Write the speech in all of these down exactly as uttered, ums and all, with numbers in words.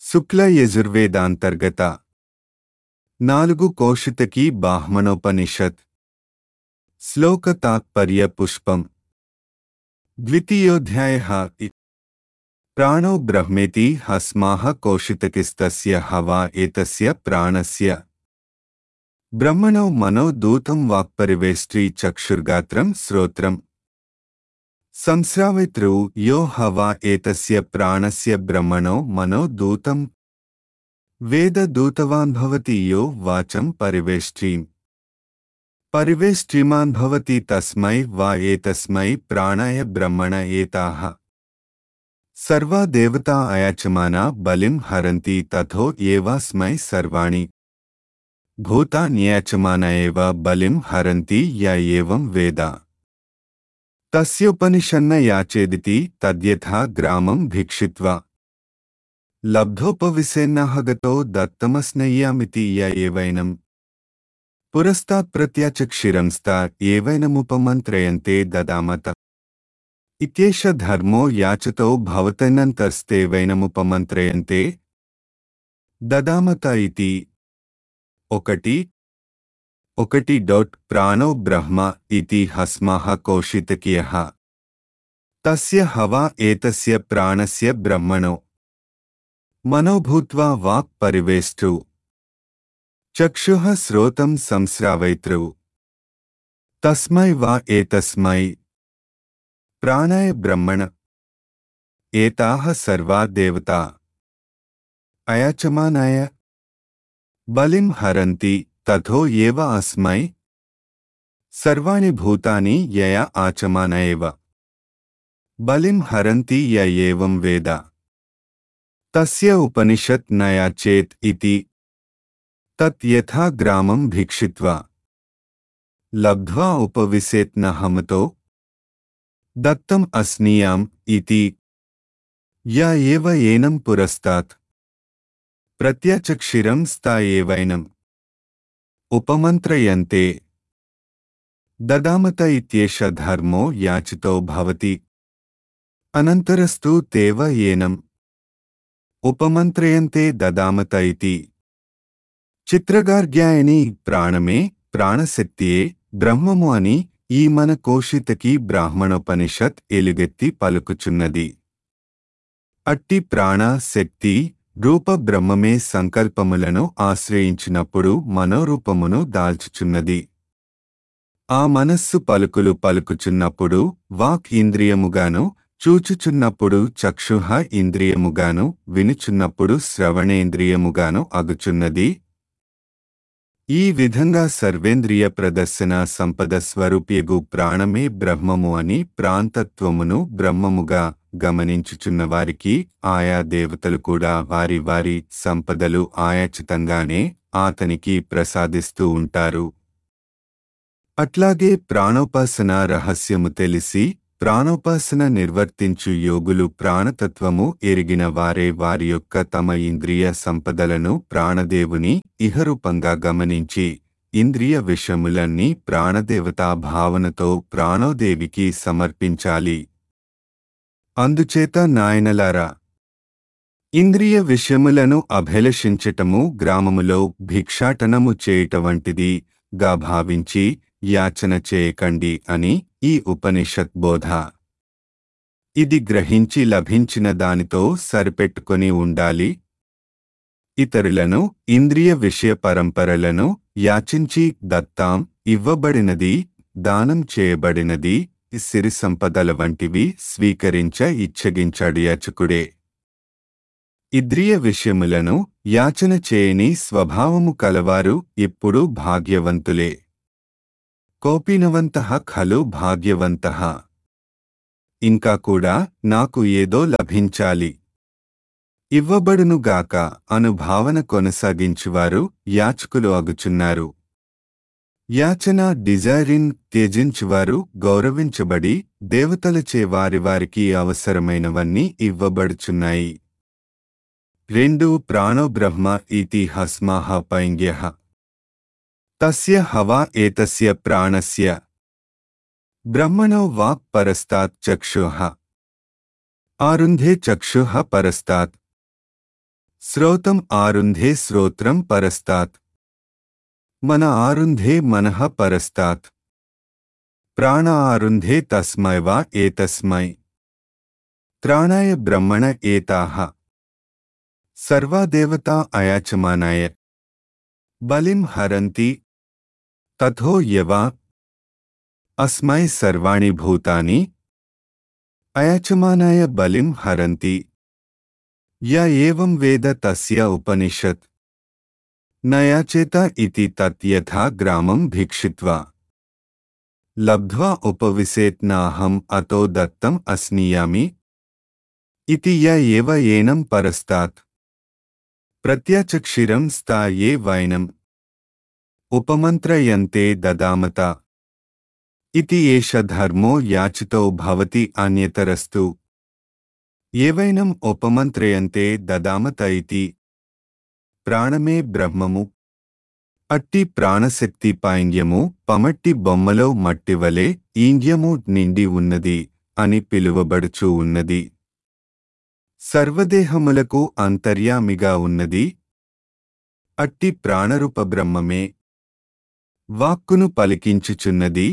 శుక్ల యజుర్వేదాంతర్గత నాలుగు కోశితకి బ్రాహ్మణోపనిషత్ శ్లోక తాత్పర్య పుష్పం ద్వితీయోధ్యాయః ప్రాణో బ్రహ్మేతి హస్మాః కోశితకిస్తస్య హవా ఏతస్య ప్రాణస్య బ్రహ్మణో మనో దూతం వాక్పరివేష్ట్రీ చక్షుర్గాత్రం శ్రోత్రం సంశ్రావితృ యో హవా ఏతస్య ప్రాణస్య బ్రహ్మణో మనో దూతం వేద దూతవాన్ భవతి యో వాచం పరివేష్ట్రీం పరివేష్ట్రీమాన్ భవతి తస్మై వా ఏతస్మై ప్రాణాయ బ్రహ్మణ ఏతాః సర్వా దేవతా అయాచమానా బలిం హరంతి తథో ఏవాస్మై సర్వాణి భూతాన్యాచమాన ఏవ బలిం హరంతి య ఏవం వేద తస్యోపనిషన్న యాచేదితి తద్యథా గ్రామం భిక్షిత్వా లబ్ధోపవిశేన్నహగతో దత్తమస్నయ్యామితి య ఏవైనం పురస్తాత్ ప్రత్యాచక్షిరంస్తా ఏవైనముపమంత్రయంతే దదామత ఇత్యేష ధర్మో యాచతో భవతైనంతస్తేవైనముపమంత్రయంతే దదామత ఇతి ఒకటి ఒకటి డాట్ ప్రాణో బ్రహ్మ ఇతి హస్మః కోశితకియః తస్య హవా ఏతస్య ప్రాణస్య బ్రహ్మణో మనో భూత్వా వాక్ పరివేష్టు చక్షుః శ్రోతం సంశ్రావైతృ తస్మై వా ఏతస్మై ప్రాణాయ బ్రహ్మణ ఏతాః సర్వా దేవతా అయాచమానాయ బలిం హరంతి తథో ఏవ అస్మై సర్వాణి భూతాని యయా ఆచమాన ఏవ బలిం హరంతి య ఏవం వేద తస్య ఉపనిషత్ న యాచేత్ ఇతి తత్ యథా గ్రామం భిక్షిత్వా లబ్ధ్వా ఉపవిశేత్ న హమతో దత్తం అస్నీయాం ఇతి య ఏవ ఏనం పురస్తాత్ ప్రత్యచక్షిరం స్థా ఏవైనం ఉపమంత్రయంతే దదామత ఇత్యేష ధర్మో యాచితో భవతి అనంతరస్తు తేవ ఏనం ఉపమంత్రయంతే దదామత ఇతి చిత్రగార్గ్యాయని ప్రాణమే ప్రాణశక్తియే బ్రహ్మము అని ఈ మన కోశితకి బ్రాహ్మణోపనిషత్ ఎలుగెత్తి పలుకుచున్నది. అట్టి ప్రాణ శక్తి రూప బ్రహ్మమే సంకల్పములను ఆశ్రయించినప్పుడు మనోరూపమును దాల్చుచున్నది. ఆ మనస్సు పలుకులు పలుకుచున్నప్పుడు వాక్ ఇంద్రియముగాను, చూచుచున్నప్పుడు చక్షుః ఇంద్రియముగాను, వినుచున్నప్పుడు శ్రవణేంద్రియముగాను అగుచున్నది. ఈ విధంగా సర్వేంద్రియ ప్రదర్శన సంపద స్వరూప్యగు ప్రాణమే బ్రహ్మము అని ప్రాంతత్వమును బ్రహ్మముగా గమనించుచున్నవారికి ఆయా దేవతలు కూడా వారి వారి సంపదలు ఆయాచితంగానే ఆతనికి ప్రసాదిస్తూ ఉంటారు. అట్లాగే ప్రాణోపాసన రహస్యము తెలిసి ప్రాణోపాసన నిర్వర్తించు యోగులు ప్రాణతత్వము ఎరిగిన వారే వారి యొక్క తమ ఇంద్రియ సంపదలను ప్రాణదేవుని ఇహరూపంగా గమనించి ఇంద్రియ విషయములన్నీ ప్రాణదేవతా భావనతో ప్రాణోదేవికి సమర్పించాలి. అందుచేత నాయనలారా, ఇంద్రియ విషయములను అభిలషించటము గ్రామములో భిక్షాటనము చేయుట వంటిది గా భావించి యాచన చేయకండి అని ఈ ఉపనిషత్ బోధ. ఇది గ్రహించి లభించిన దానితో సరిపెట్టుకొని ఉండాలి. ఇతరులను ఇంద్రియ విషయ పరంపరలను యాచించి దత్తాం ఇవ్వబడినది, దానం చేయబడినది, సిరి సంపదల వంటివి స్వీకరించ ఇచ్చగించాడు యాచకుడే. ఇంద్రియ విషయములను యాచన చేయని స్వభావము కలవారు ఇప్పుడు భాగ్యవంతులే. కోపినవంతః ఖలు భాగ్యవంతః. ఇంకా కూడా నాకు ఏదో లభించాలి, ఇవ్వబడునుగాక అను భావన కొనసాగించువారు యాచకులు అగుచున్నారు. యాచన డిజైరిన్ త్యజించువారు గౌరవించబడి దేవతలచే వారి వారికి అవసరమైనవన్నీ ఇవ్వబడుచున్నాయి. రెండు ప్రాణో బ్రహ్మ ఇతి హస్మః పైంగ్యః తస్య హవా ఏతస్య ప్రాణస్య బ్రహ్మణో వాక్ పరస్తాత్ చక్షుః ఆరుంధే చక్షుః పరస్తాత్ శ్రోతం ఆరుంధే శ్రోత్రం పరస్తాత్. మన ఆరుంధే మనః పరస్తాత్. ప్రాణ ఆరుంధే తస్మై వా ఏతస్మై. త్రాణాయ బ్రహ్మణ ఏతాః. సర్వా దేవతా అయాచమానాయ. బలిం హరంతి. తథో యవా. అస్మై సర్వాణి భూతాని. అయాచమానాయ బలిం హరంతి. య ఏవం వేద తస్య ఉపనిషత్. నయాచేత ఇతి తత్ యథా గ్రామం భిక్షిత్వా. లబ్ధ్వా ఉపవిశేత్ నాహం అతో దత్తం అస్నీయామి. ఇతి య ఏవ ఏనం పరస్తాత్. ప్రత్యచక్షిరం స్థా ఏ వైనం. ఉపమంత్రయంతే దదామత. ఇతి ఏష ధర్మో యాచితో భవతి అన్యతరస్తు. ఏవైనం ఉపమంత్రయంతే దదామత ఇతి. ప్రాణమే బ్రహ్మము. అట్టి ప్రాణశక్తి పైండ్యము పమట్టి బొమ్మలో మట్టివలే ఈంద్యము నిండి ఉన్నది అని పిలువబడుచూ ఉన్నది. సర్వదేహములకు అంతర్యామిగా ఉన్నది. అట్టి ప్రాణరూప బ్రహ్మమే వాక్కును పలికించుచున్నది.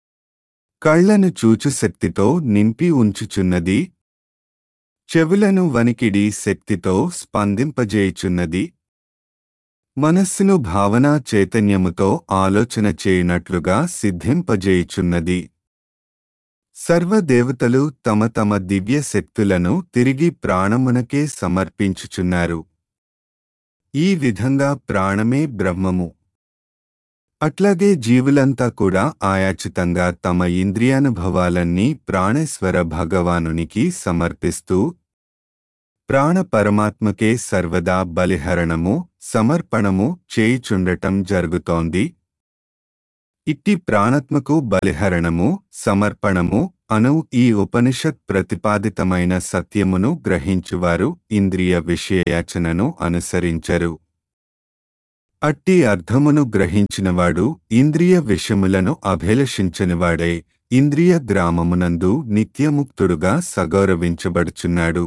కళ్లను చూచు శక్తితో నింపి ఉంచుచున్నది. చెవులను వనికిడి శక్తితో స్పందింపజేయుచున్నది. మనస్సును భావనా చైతన్యముతో ఆలోచన చేయునట్లుగా సిద్ధింపజేయుచున్నది. సర్వదేవతలు తమ తమ దివ్య శక్తులను తిరిగి ప్రాణమునకే సమర్పించుచున్నారు. ఈ విధంగా ప్రాణమే బ్రహ్మము. అట్లాగే జీవులంతా కూడా ఆయాచితంగా తమ ఇంద్రియానుభవాలన్నీ ప్రాణేశ్వర భగవానునికి సమర్పిస్తూ ప్రాణ పరమాత్మకే సర్వదా బలిహరణము సమర్పణము చేయుచుండటం జరుగుతోంది. ఇట్టి ప్రాణాత్మకు బలిహరణము సమర్పణము అను ఈ ఉపనిషత్ ప్రతిపాదితమైన సత్యమును గ్రహించువారు ఇంద్రియ విషయయాచనను అనుసరించరు. అట్టి అర్థమును గ్రహించినవాడు ఇంద్రియ విషయములను అభిలషించనివాడై ఇంద్రియ గ్రామమునందు నిత్యముక్తుడుగా సగౌరవించబడుచున్నాడు.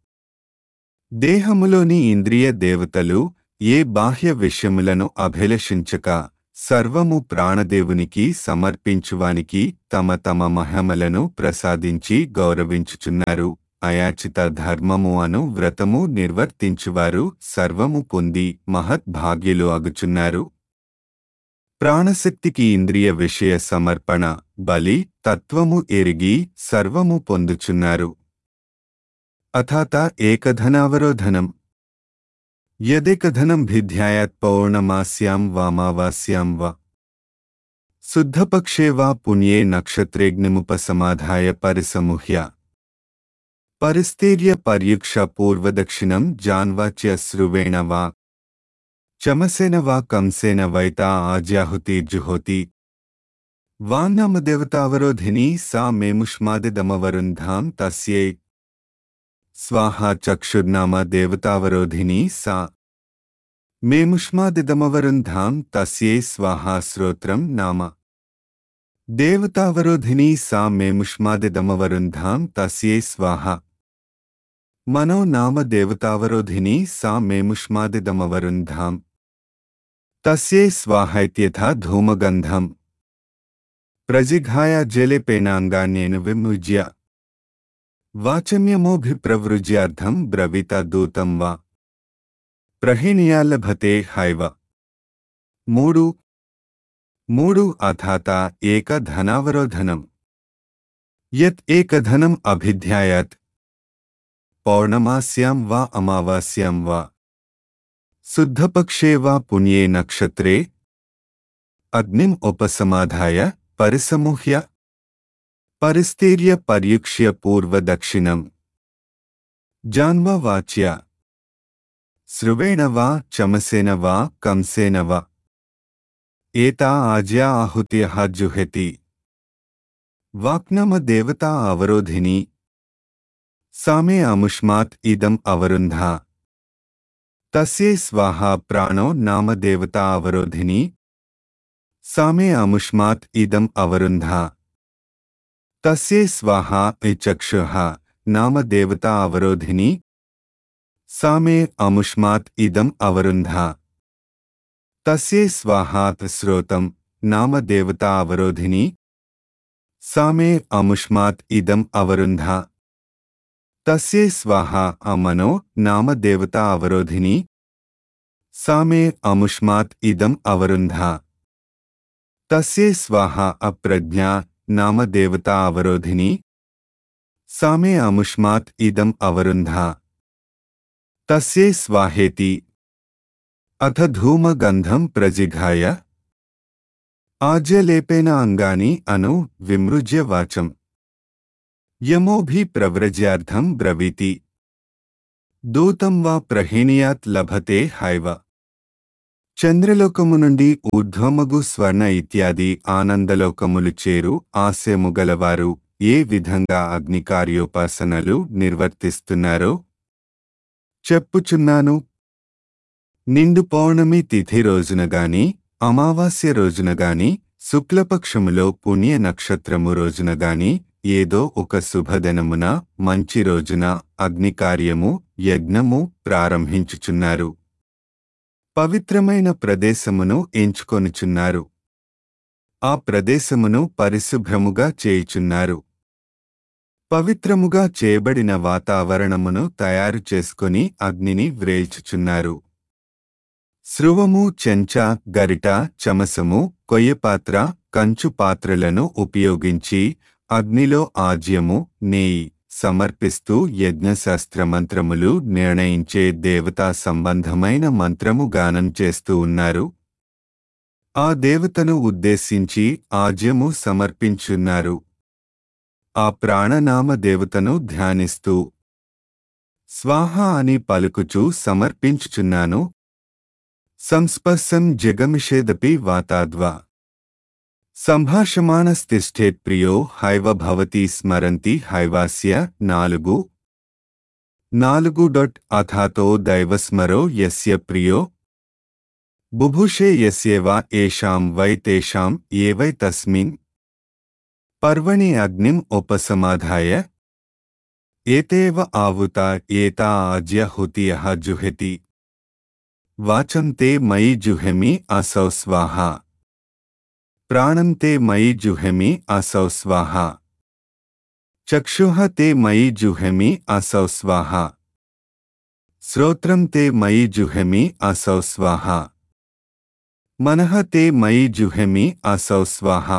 దేహములోని ఇంద్రియ దేవతలు ఏ బాహ్య విషయములను అభిలషించక సర్వము ప్రాణదేవునికి సమర్పించువానికి తమ తమ మహిమలను ప్రసాదించి గౌరవించుచున్నారు. అయాచిత ధర్మము అను వ్రతము నిర్వర్తించువారు సర్వము పొంది మహద్భాగ్యులు అగుచున్నారు. ప్రాణశక్తికి ఇంద్రియ విషయ సమర్పణ బలి తత్వము ఎరిగి సర్వము పొందుచున్నారు. అథాత ఏకధనావరోధనం. యదేకధనం భిధ్యాయాత్ పౌర్ణమాస్యాం వామావాస్యాం వా శుద్ధపక్షే వా పుణ్యే నక్షత్రేగ్నిముపసమాధాయ పరిసముహ్య పరిస్థీర్య పర్యుక్ష పూర్వదక్షిణం జాన్వాచ్య శ్రువేణ వా చమసేన వా కంసేన వైతా ఆజ్యాహుతిర్జుహోతి. వాన్నామదేవతావరోధిని సా మేముష్మాదిదమవరుంధాం తస్యై. స్వాహా చక్షుర్నామ దేవతావరోధిని సా మేముష్మాదిదమవరుంధాం తస్యై స్వాహా. శ్రోత్రం నామ దేవతావరోధిని సా మేముష్మాదిదమవరుంధాం తస్యై స్వాహా. మనో నామ దేవతావరోధిని సా మేముష్మాదిదమవరుంధాం తస్యై స్వాహైత్యథా ధూమగంధం ప్రజిఘాయ జలేపేనాంగాన్యేన విముజ్య వాచమ్యమోభిప్రవృజ్యార్థం బ్రవీత దూతం వా ప్రహీణ్యాలభతే హైవ. మూడు మూడు అథాత ఏక ధనావరోధనం. యత్ ఏకధనం అభిధ్యాయాత్ పౌర్ణమాస్యాం వా అమావాస్యాం వా శుద్ధపక్షే వా పుణ్యే నక్షత్రే అగ్నిం ఉపసమాధాయ పరిసముహ్య పరిస్థీర్య పర్యుక్ష్య పూర్వదక్షిణం జాన్వా వాచ్య శ్రువేణ వా చమసేన వా కంసేన వా ఏతా ఆజ్యా ఆహుత్యః జుహతి. వాక్నామ దేవతా అవరోధిని సామే అముష్మాత్ ఇదం అవరుంధా తస్యై స్వాహా. ప్రాణో నామ దేవతా అవరోధిని సామే అముష్మాత్ ఇదం అవరుంధా తస్యై స్వాహా. చక్షుః నామ దేవతా అవరోధిని సామే అముష్మాత్ ఇదం అవరుంధా తస్యై స్వాహా శ్రోతం నామ దేవతా అవరోధిని సామే అముష్మాత్ ఇదం అవరుంధా తస్యై స్వాహా అమనో నామ దేవతా అవరోధిని సామే అముష్మాత్ ఇదం అవరుంధా తస్యై స్వాహా అప్రజ్ఞా నామ దేవతా అవరోధిని సామే అముష్మాత్ ఇదం అవరుంధా తస్యై స్వాహేతి అథ ధూమగంధం ప్రజిఘాయ ఆజ్యలేపేన అంగాని అను విమృజ్య వాచం యమోభి ప్రవ్రజ్యార్థం బ్రవీతి దూతం వా ప్రహీణియాత్ లభతే హైవ చంద్రలోకము నుండి ఊర్ధ్వమగు స్వర్ణ ఇత్యాది ఆనందలోకములు చేరు ఆశయము గలవారు ఏ విధంగా అగ్నికార్యోపాసనలు నిర్వర్తిస్తున్నారో చెప్పుచున్నాను. నిండు పౌర్ణమి తిథి రోజునగాని అమావాస్య రోజునగాని శుక్లపక్షములో పుణ్య నక్షత్రము రోజునగాని ఏదో ఒక శుభదినమున మంచి రోజున అగ్నికార్యము యజ్ఞము ప్రారంభించుచున్నారు. పవిత్రమైన ప్రదేశమును ఎంచుకొనుచున్నారు. ఆ ప్రదేశమును పరిశుభ్రముగా చేయుచున్నారు. పవిత్రముగా చేయబడిన వాతావరణమును తయారు చేసుకొని అగ్నిని వ్రేల్చుచున్నారు. స్రువము, చెంచా, గరిట, చమసము, కొయ్యపాత్ర, కంచు పాత్రలను ఉపయోగించి అగ్నిలో ఆజ్యము, నేయి సమర్పిస్తూ యజ్ఞశాస్త్ర మంత్రములు నిర్ణయించే దేవతా సంబంధమైన మంత్రము గానం చేస్తూ ఉన్నారు. ఆ దేవతను ఉద్దేశించి ఆజ్యము సమర్పించున్నారు. ఆ ప్రాణనామ దేవతను ధ్యానిస్తూ స్వాహ అని పలుకుచూ సమర్పించుచున్నాను. సంస్పర్శం జగమిషేదపి వాతాద్వా సంభాషమాణస్తిష్ఠేత్ ప్రియో హైవ భవతి స్మరంతి హైవాస్య నాలుగు నాలుగు డొట్ అథాతో దైవస్మరో యస్య ప్రియో బుభుషే యస్యేవా ఏషాం వై తేషాం ఏవై తస్మిన్ పర్వణి అగ్నిం ఉపసమాధాయ ఏతేవ ఆవుతా ఏతా ఆజ్య హుతియః జుహతి వాచం తే మయి జుహెమి అసౌ స్వాహా ప్రాణం తే మయి జుహెమి అసౌ స్వాహా చక్షుః తే మయి జుహెమి అసౌ స్వాహా శ్రోత్రం తే మయి జుహెమి అసౌ స్వాహా మనః తే మయి జుహెమి అసౌ స్వాహా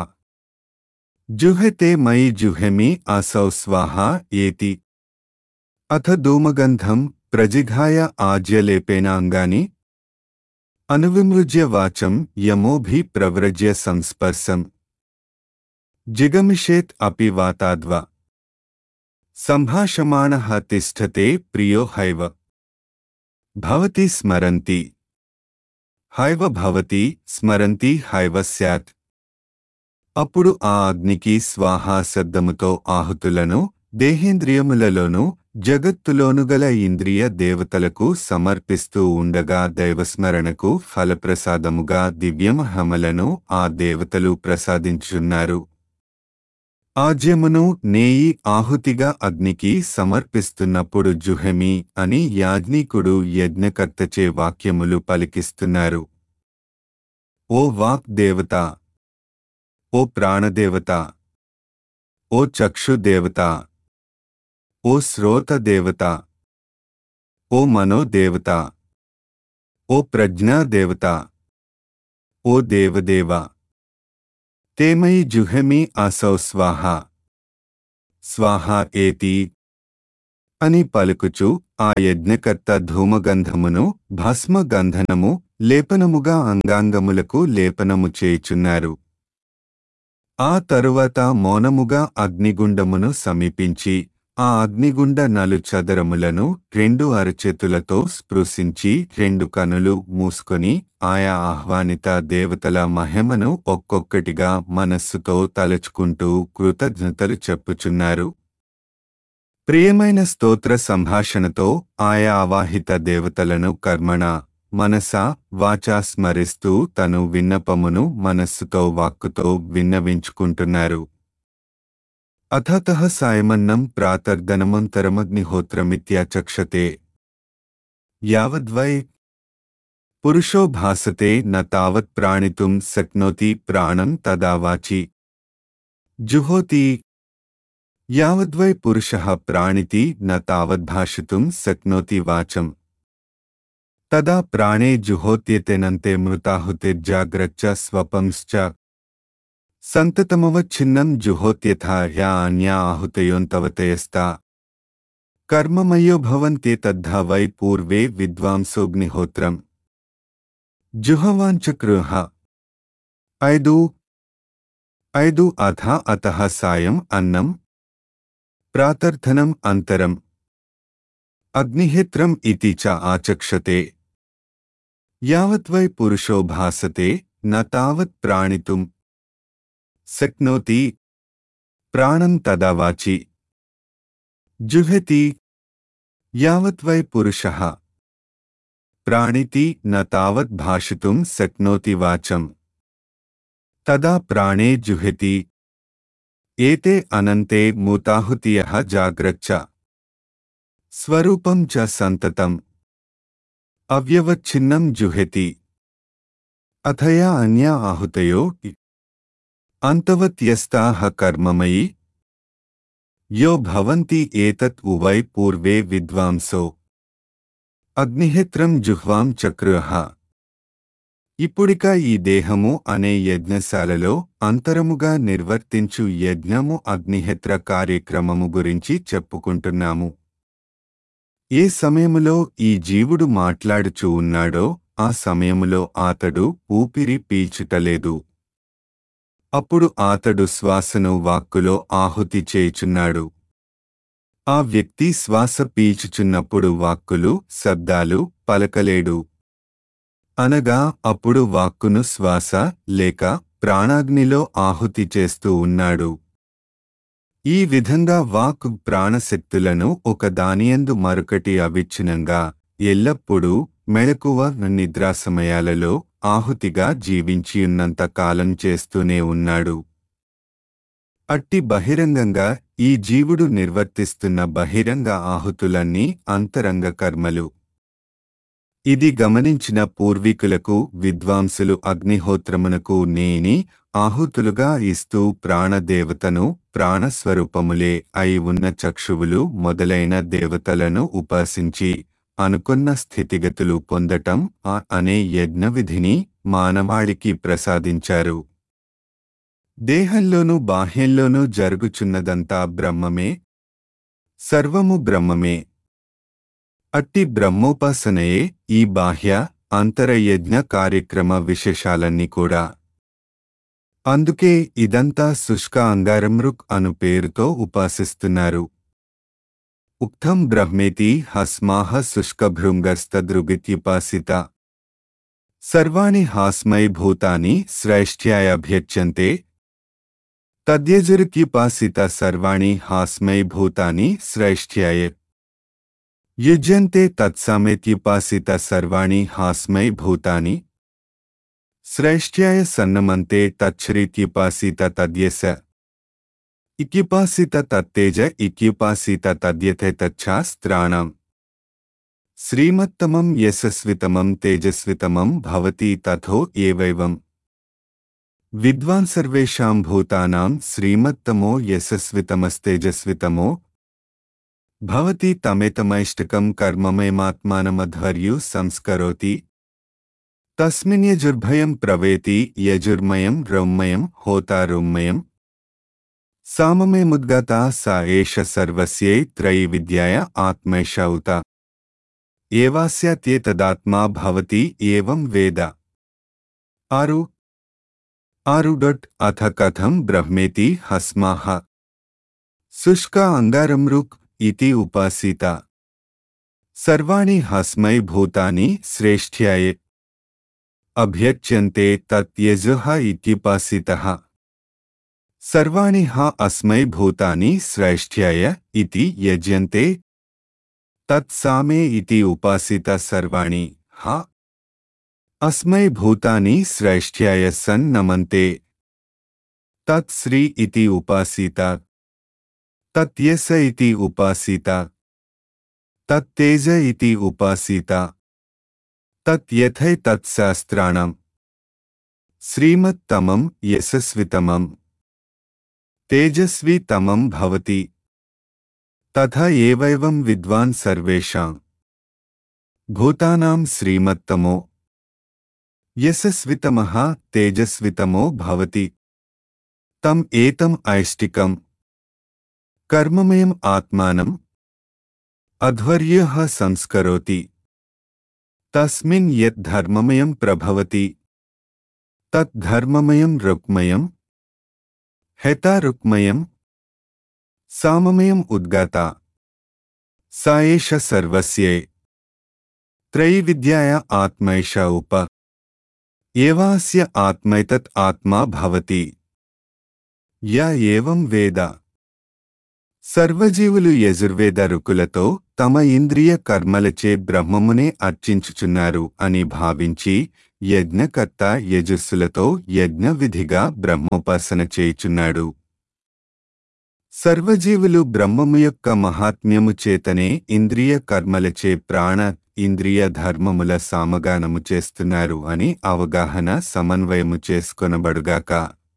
జుహతే మయి జుహెమి అసౌ స్వాహా ఏతి అథ ధూమగంధం ప్రజిఘాయ ఆజ్యలేపేన అంగాని అనువిమృజ్య వాచం యమోభి ప్రవ్రజ్య సంస్పర్శం జిగమిషేత్ అపి వాతాద్వా సంభాషమాణః తిష్ఠతే ప్రియో హైవ భవతి స్మరంతి హైవ భవతి స్మరంతి హైవ స్యాత్. అప్పుడు ఆ అగ్నికి స్వాహా శబ్దముతో ఆహుతులను దేహేంద్రియములలోనూ జగత్తులోను గల ఇంద్రియ దేవతలకు సమర్పిస్తూ ఉండగా దైవస్మరణకు ఫలప్రసాదముగా దివ్యమహమలను ఆ దేవతలు ప్రసాదించున్నారు. ఆజ్యమును నేయి ఆహుతిగా అగ్నికి సమర్పిస్తున్నప్పుడు జుహెమి అని యాజ్ఞికుడు యజ్ఞకర్తచే వాక్యములు పలికిస్తున్నారు. ఓ వాక్ దేవత, ఓ ప్రాణదేవత, ఓ చక్షుదేవత, ఓ శ్రోత దేవత, ఓ మనోదేవత, ఓ ప్రజ్ఞాదేవత, ఓ దేవదేవ, తేమయి జుహెమి అసౌ స్వాహా స్వాహా ఏతి అని పలుకుచు ఆ యజ్ఞకర్త ధూమగంధమును భస్మగంధనము లేపనముగా అంగాంగములకు లేపనము చేయుచున్నారు. ఆ తరువాత మౌనముగా అగ్నిగుండమును సమీపించి ఆ అగ్నిగుండ నలు చదరములను రెండు అరచేతులతో స్పృశించి రెండు కనులు మూసుకొని ఆయా ఆహ్వానిత దేవతల మహిమను ఒక్కొక్కటిగా మనస్సుతో తలుచుకుంటూ కృతజ్ఞతలు చెప్పుచున్నారు. ప్రియమైన స్తోత్ర సంభాషణతో ఆయా ఆవాహిత దేవతలను కర్మణ మనసా వాచా స్మరిస్తూ తను విన్నపమును మనస్సుతో వాక్కుతో విన్నవించుకుంటున్నారు. అథతః సాయమన్నం ప్రాతర్దనమంతరమగ్నిహోత్రమిత్యాచక్షతే यावद्वै पुरुषो भासते न तावत् प्राणितुं शक्नोति प्राणं तदा वाचि जुहोति यावद्वै पुरुषः प्राणिति न तावद् भाषितुं शक्नोति वाचं तदा प्राणे जुहोत्यतेनन्ते मृताहुतिर्जाग्रच्च स्वपंश्च सन्ततमवच्छिन्नं जुहोत्यथा ह्या अन्या आहुतयोऽन्तवतयस्ता कर्ममयो भवन्ते तद्धा वै पूर्वे विद्वांसोऽग्निहोत्रम् जुहवाञ्चक्रुः ऐदु ऐदु अथ अतः सायम् अन्नं प्रातर्थनम् अन्तरम् अग्निहोत्रम् इति च आचक्षते यावत् वै पुरुषो भासते न तावत् प्राणितुं शक्नोति प्राणं तदा वाचि जुह्यति यावत् वै पुरुषः प्राणिति न तावत् भाषितुं शक्नोति वाचं तदा प्राणे जुह्यति एते अनन्ते मूताहुतयः जाग्रच्च स्वरूपं च सन्ततम् अव्यवच्छिन्नं जुह्यति अथया अन्या आहुतयो अन्तवत्यस्ताः कर्ममयि यो भवन्ति एतत् उवै पूर्वे विद्वांसो అగ్నిహోత్రం జుహ్వాం చక్రుః ఇప్పుడిక ఈ దేహము అనే యజ్ఞశాలలో అంతరముగా నిర్వర్తించు యజ్ఞము అగ్నిహోత్ర కార్యక్రమము గురించి చెప్పుకుంటున్నాము. ఏ సమయములో ఈ జీవుడు మాట్లాడుచూ ఉన్నాడో ఆ సమయములో ఆతడు ఊపిరి పీల్చుటలేదు. అప్పుడు ఆతడు శ్వాసను వాక్కులో ఆహుతి చేయుచున్నాడు. ఆ వ్యక్తి శ్వాస పీల్చుచున్నప్పుడు వాక్కులు శబ్దాలు పలకలేడు. అనగా అప్పుడు వాక్కును శ్వాస లేక ప్రాణాగ్నిలో ఆహుతి చేస్తూ ఉన్నాడు. ఈ విధంగా వాక్ ప్రాణశక్తులను ఒక దానియందు మరొకటి అవిచ్ఛిన్నంగా ఎల్లప్పుడూ మెళకువ నిద్రా సమయాలలో ఆహుతిగా జీవించియున్నంత కాలం చేస్తూనే ఉన్నాడు. అట్టి బహిరంగంగా ఈ జీవుడు నిర్వర్తిస్తున్న బహిరంగ ఆహుతులన్నీ అంతరంగ కర్మలు. ఇది గమనించిన పూర్వీకులకు విద్వాంసులు అగ్నిహోత్రమునకు నేని ఆహుతులుగా ఇస్తూ ప్రాణదేవతను ప్రాణస్వరూపములే అయి ఉన్న చక్షువులు మొదలైన దేవతలను ఉపాసించి అనుకున్న స్థితిగతులు పొందటం ఆ అనే యజ్ఞవిధిని మానవాళికి ప్రసాదించారు. దేహంలోనూ బాహ్యంలోనూ జరుగుచున్నదంతా బ్రహ్మమే, సర్వము బ్రహ్మమే. అట్టి బ్రహ్మోపాసనయే ఈ బాహ్య అంతరయజ్ఞ కార్యక్రమ విశేషాలన్నీ కూడా. అందుకే ఇదంతా శుష్క అంగారమృక్ అను పేరుతో ఉపాసిస్తున్నారు. ఉక్తం బ్రహ్మేతి హస్మాహ శుష్కభృంగస్తదృగిత్యుపాసిత సర్వాణి హాస్మై భూతాని శ్రైష్ఠ్యాయభ్యర్చ్యంతే తద్యజురిక్యుపాసిత సర్వాణి హాస్మై భూతాని శ్రైష్ఠ్యాయ యుజ్యంతే తత్సమేత్యుపాసిత సర్వాణి హాస్మై భూతాని శ్రైష్ఠ్యాయ సన్నమంతే తచ్ఛ్రీత్యుపాసిత తద్యస ఇక్యుపాసిత తత్తేజ ఇక్యుపాసిత తద్యతే తచ్ఛాస్త్రాణం శ్రీమత్తమం యశస్వితమం తేజస్వితమం భవతి తథో ఏవైవం విద్వాన్ సర్వేషాం భూతానాం శ్రీమత్తమో యశస్వితమస్తేజస్వితమో భవతి తమేతమైష్టకం కర్మమయమాత్మానమధ్వర్యు సంస్కరోతి తస్మిన్ యజుర్భయం ప్రవేతి యజుర్మయం రౌమయం హోతారుమయం సామమయముద్గతా సా ఏష సర్వస్యై త్రయీ విద్యాయ ఆత్మైష ఉత ఏవాస్యాత్యేతదాత్మా భవతి ఏవం వేద. ఆరు ఆరు డొట్ అథ కథం బ్రహ్మేతి హస్మాహ శుష్క అంగారమృక్ ఇతి ఉపాసిత సర్వాణి హస్మై భూతాని శ్రేష్ఠ్యాయ అభ్యర్చ్యంతే తత్ యజుః ఇత్యుపాసితః సర్వాణి హ అస్మై భూతాని శ్రైష్ఠ్యాయ ఇతి యజ్యంతే తత్ సామే ఇతి ఉపాసిత సర్వాణి హ అస్మై భూతాని శ్రైష్ఠ్యాయ సన్ నమంతే తత్ శ్రీ ఇతి ఉపాసిత తత్ యస ఇతి ఉపాసిత తత్తేజ ఇతి ఉపాసీత తత్ యథైతత్ శాస్త్రాణం శ్రీమత్తమం యశస్వితమం తేజస్వి తమం భవతి తథా ఏవైవం విద్వాన్ సర్వేషాం భూతానాం శ్రీమత్తమో యశస్వితమః తేజస్వితమో భవతి తం ఏతం ఐష్టికం కర్మమయం ఆత్మానం అధ్వర్యః సంస్కరోతి తస్మిన్ యత్ ధర్మమయం ప్రభవతి తత్ ధర్మమయం రుక్మయం హేతారుక్మయం సామమయం ఉద్గాత స ఏష సర్వస్యే త్రైవిద్యాయ ఆత్మైష ఉప ఏవాస్య ఆత్మైతత్ ఆత్మా భవతి యా ఏవం వేద. సర్వజీవులు యజుర్వేద రుకులతో తమ ఇంద్రియ కర్మలచే బ్రహ్మమునే అర్చించుచున్నారు అని భావించి యజ్ఞకర్త యజస్సులతో యజ్ఞ విధిగా బ్రహ్మోపాసన చేయుచున్నాడు. సర్వజీవులు బ్రహ్మము యొక్క మహాత్మ్యము చేతనే ఇంద్రియ కర్మలచే ప్రాణ ఇంద్రియ ధర్మముల సామగానము చేస్తున్నారు అని అవగాహన సమన్వయము చేసుకొనబడుగాక.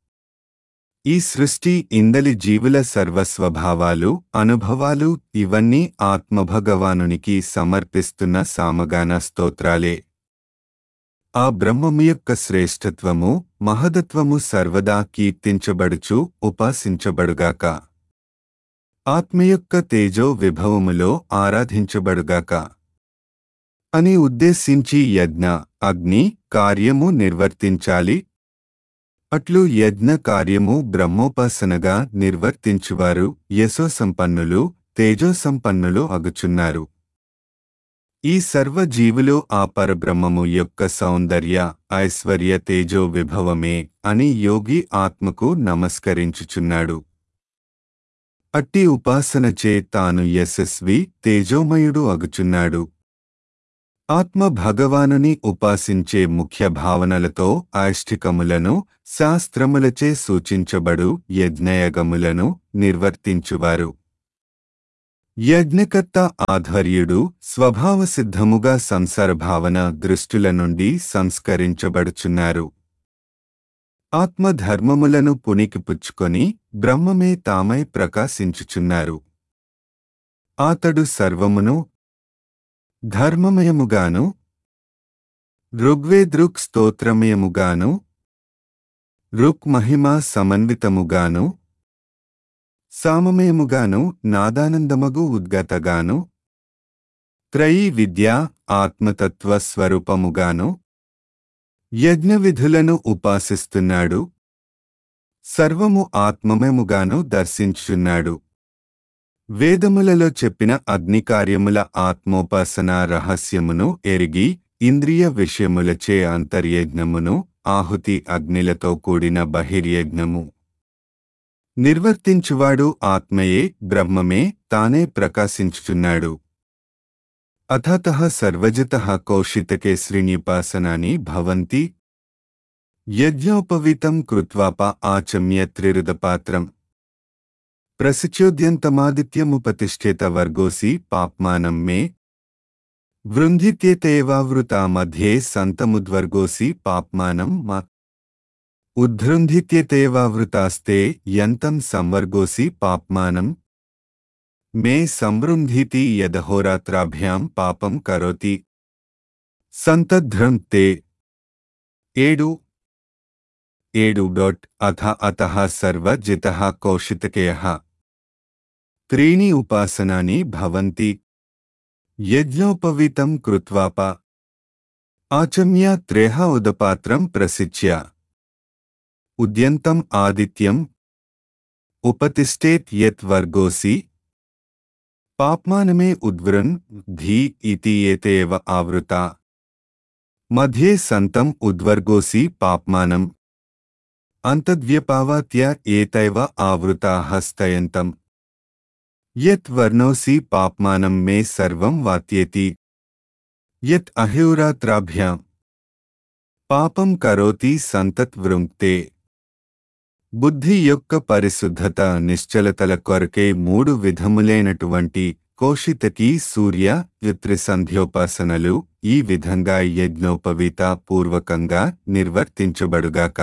ఈ సృష్టి ఇందలి జీవుల సర్వస్వభావాలు అనుభవాలు ఇవన్నీ ఆత్మభగవానునికి సమర్పిస్తున్న సామగాన స్తోత్రాలే. ఆ బ్రహ్మము యొక్క శ్రేష్ఠత్వము మహదత్వము సర్వదా కీర్తించబడుచు ఉపాసించబడుగాక. ఆత్మ యొక్క తేజో విభవములో ఆరాధించబడుగాక అని ఉద్దేశించి యజ్ఞ అగ్ని కార్యము నిర్వర్తించాలి. అట్లు యజ్ఞ కార్యము బ్రహ్మోపాసనగా నిర్వర్తించువారు యశోసంపన్నులు తేజోసంపన్నులు అగుచున్నారు. ఈ సర్వజీవులు ఆ పరబ్రహ్మము యొక్క సౌందర్య ఐశ్వర్య తేజో విభవమే అని యోగి ఆత్మకు నమస్కరించుచున్నాడు. అట్టి ఉపాసనచే తాను యశస్వి తేజోమయుడు అగుచున్నాడు. ఆత్మ భగవానుని ఉపాసించే ముఖ్య భావనలతో ఐష్ఠికములను శాస్త్రములచే సూచించబడు యజ్ఞయగములను నిర్వర్తించువారు. యజ్ఞకర్త ఆధ్వర్యుడు స్వభావసిద్ధముగా సంసార భావన దృష్టుల నుండి సంస్కరించబడుచున్నారు. ఆత్మధర్మములను పుణికిపుచ్చుకొని బ్రహ్మమే తామై ప్రకాశించుచున్నారు. ఆతడు సర్వమును ధర్మమయముగాను ఋగ్వేదృక్ స్తోత్రమయముగాను రుక్ మహిమా సమన్వితముగాను సామమయముగాను నాదానందమగు ఉద్గతగాను త్రయీ విద్యా ఆత్మతత్వ స్వరూపముగాను యజ్ఞవిధులను ఉపాసిస్తున్నాడు. సర్వము ఆత్మమయముగాను దర్శించుచున్నాడు. వేదములలో చెప్పిన అగ్నికార్యముల ఆత్మోపాసన రహస్యమును ఎరిగి ఇంద్రియ విషయములచే అంతర్యజ్ఞమును ఆహుతి అగ్నిలతో కూడిన బహిర్యజ్ఞము నిర్వర్తించువాడు ఆత్మయే బ్రహ్మమే తానే ప్రకాశించుచున్నాడు. అథతః సర్వజతః కౌశితకేశ్రిణీపాసనాని భవంతి. యజ్ఞోపవీతం కృత్వాప ఆచమ్య త్రిరుదపాత్రం ప్రసిచోద్యంతమాదిత్యముపతిష్ఠేత వర్గోసి పాప్మానం మే వృంధిత్యేతేవావృతా మధ్యే సంతముద్వర్గోసి పాప్మానం మ ఉద్ధృంధిత్యేతేవావృతాస్తే యంతం సంవర్గోసి పాప్మానం మే సంవృంధితి యదహోరాత్రాభ్యాం పాపం కరోతి సంతద్ధృం తే. ఏడు ఏడు డాట్ అథ అతః సర్వజితః కౌశితకేయః త్రీణి ఉపాసనాని భవంతి. యజ్ఞోపవీతం కృత్వాప ఆచమ్య త్రేహ ఉదపాత్రం ప్రసిచ్య ఉద్యంతం ఆదిత్యం ఉపతిష్ఠేత్ యత్ వర్గోసి పాప్మానమే ఉద్వృన్ ధీ ఇతి ఏతేవ ఆవృతా మధ్యే సంతం ఉద్వర్గోసి పాప్మానం అంతద్వ్యపావాత్య ఏతైవ ఆవృతా హస్తయంతం యత్ వర్ణోసి పాప్మానం మే సర్వం వాత్యేతి యత్ అహోరాత్రాభ్యాం పాపం కరోతి సంతత్ వృంక్తే. బుద్ధి యొక్క పరిశుద్ధత నిశ్చలతల కొరకే మూడు విధములైనటువంటి కోషితకి సూర్య త్రిసంధ్యోపాసనలు ఈ విధంగా యజ్ఞోపవీత పూర్వకంగా నిర్వర్తించబడుగాక.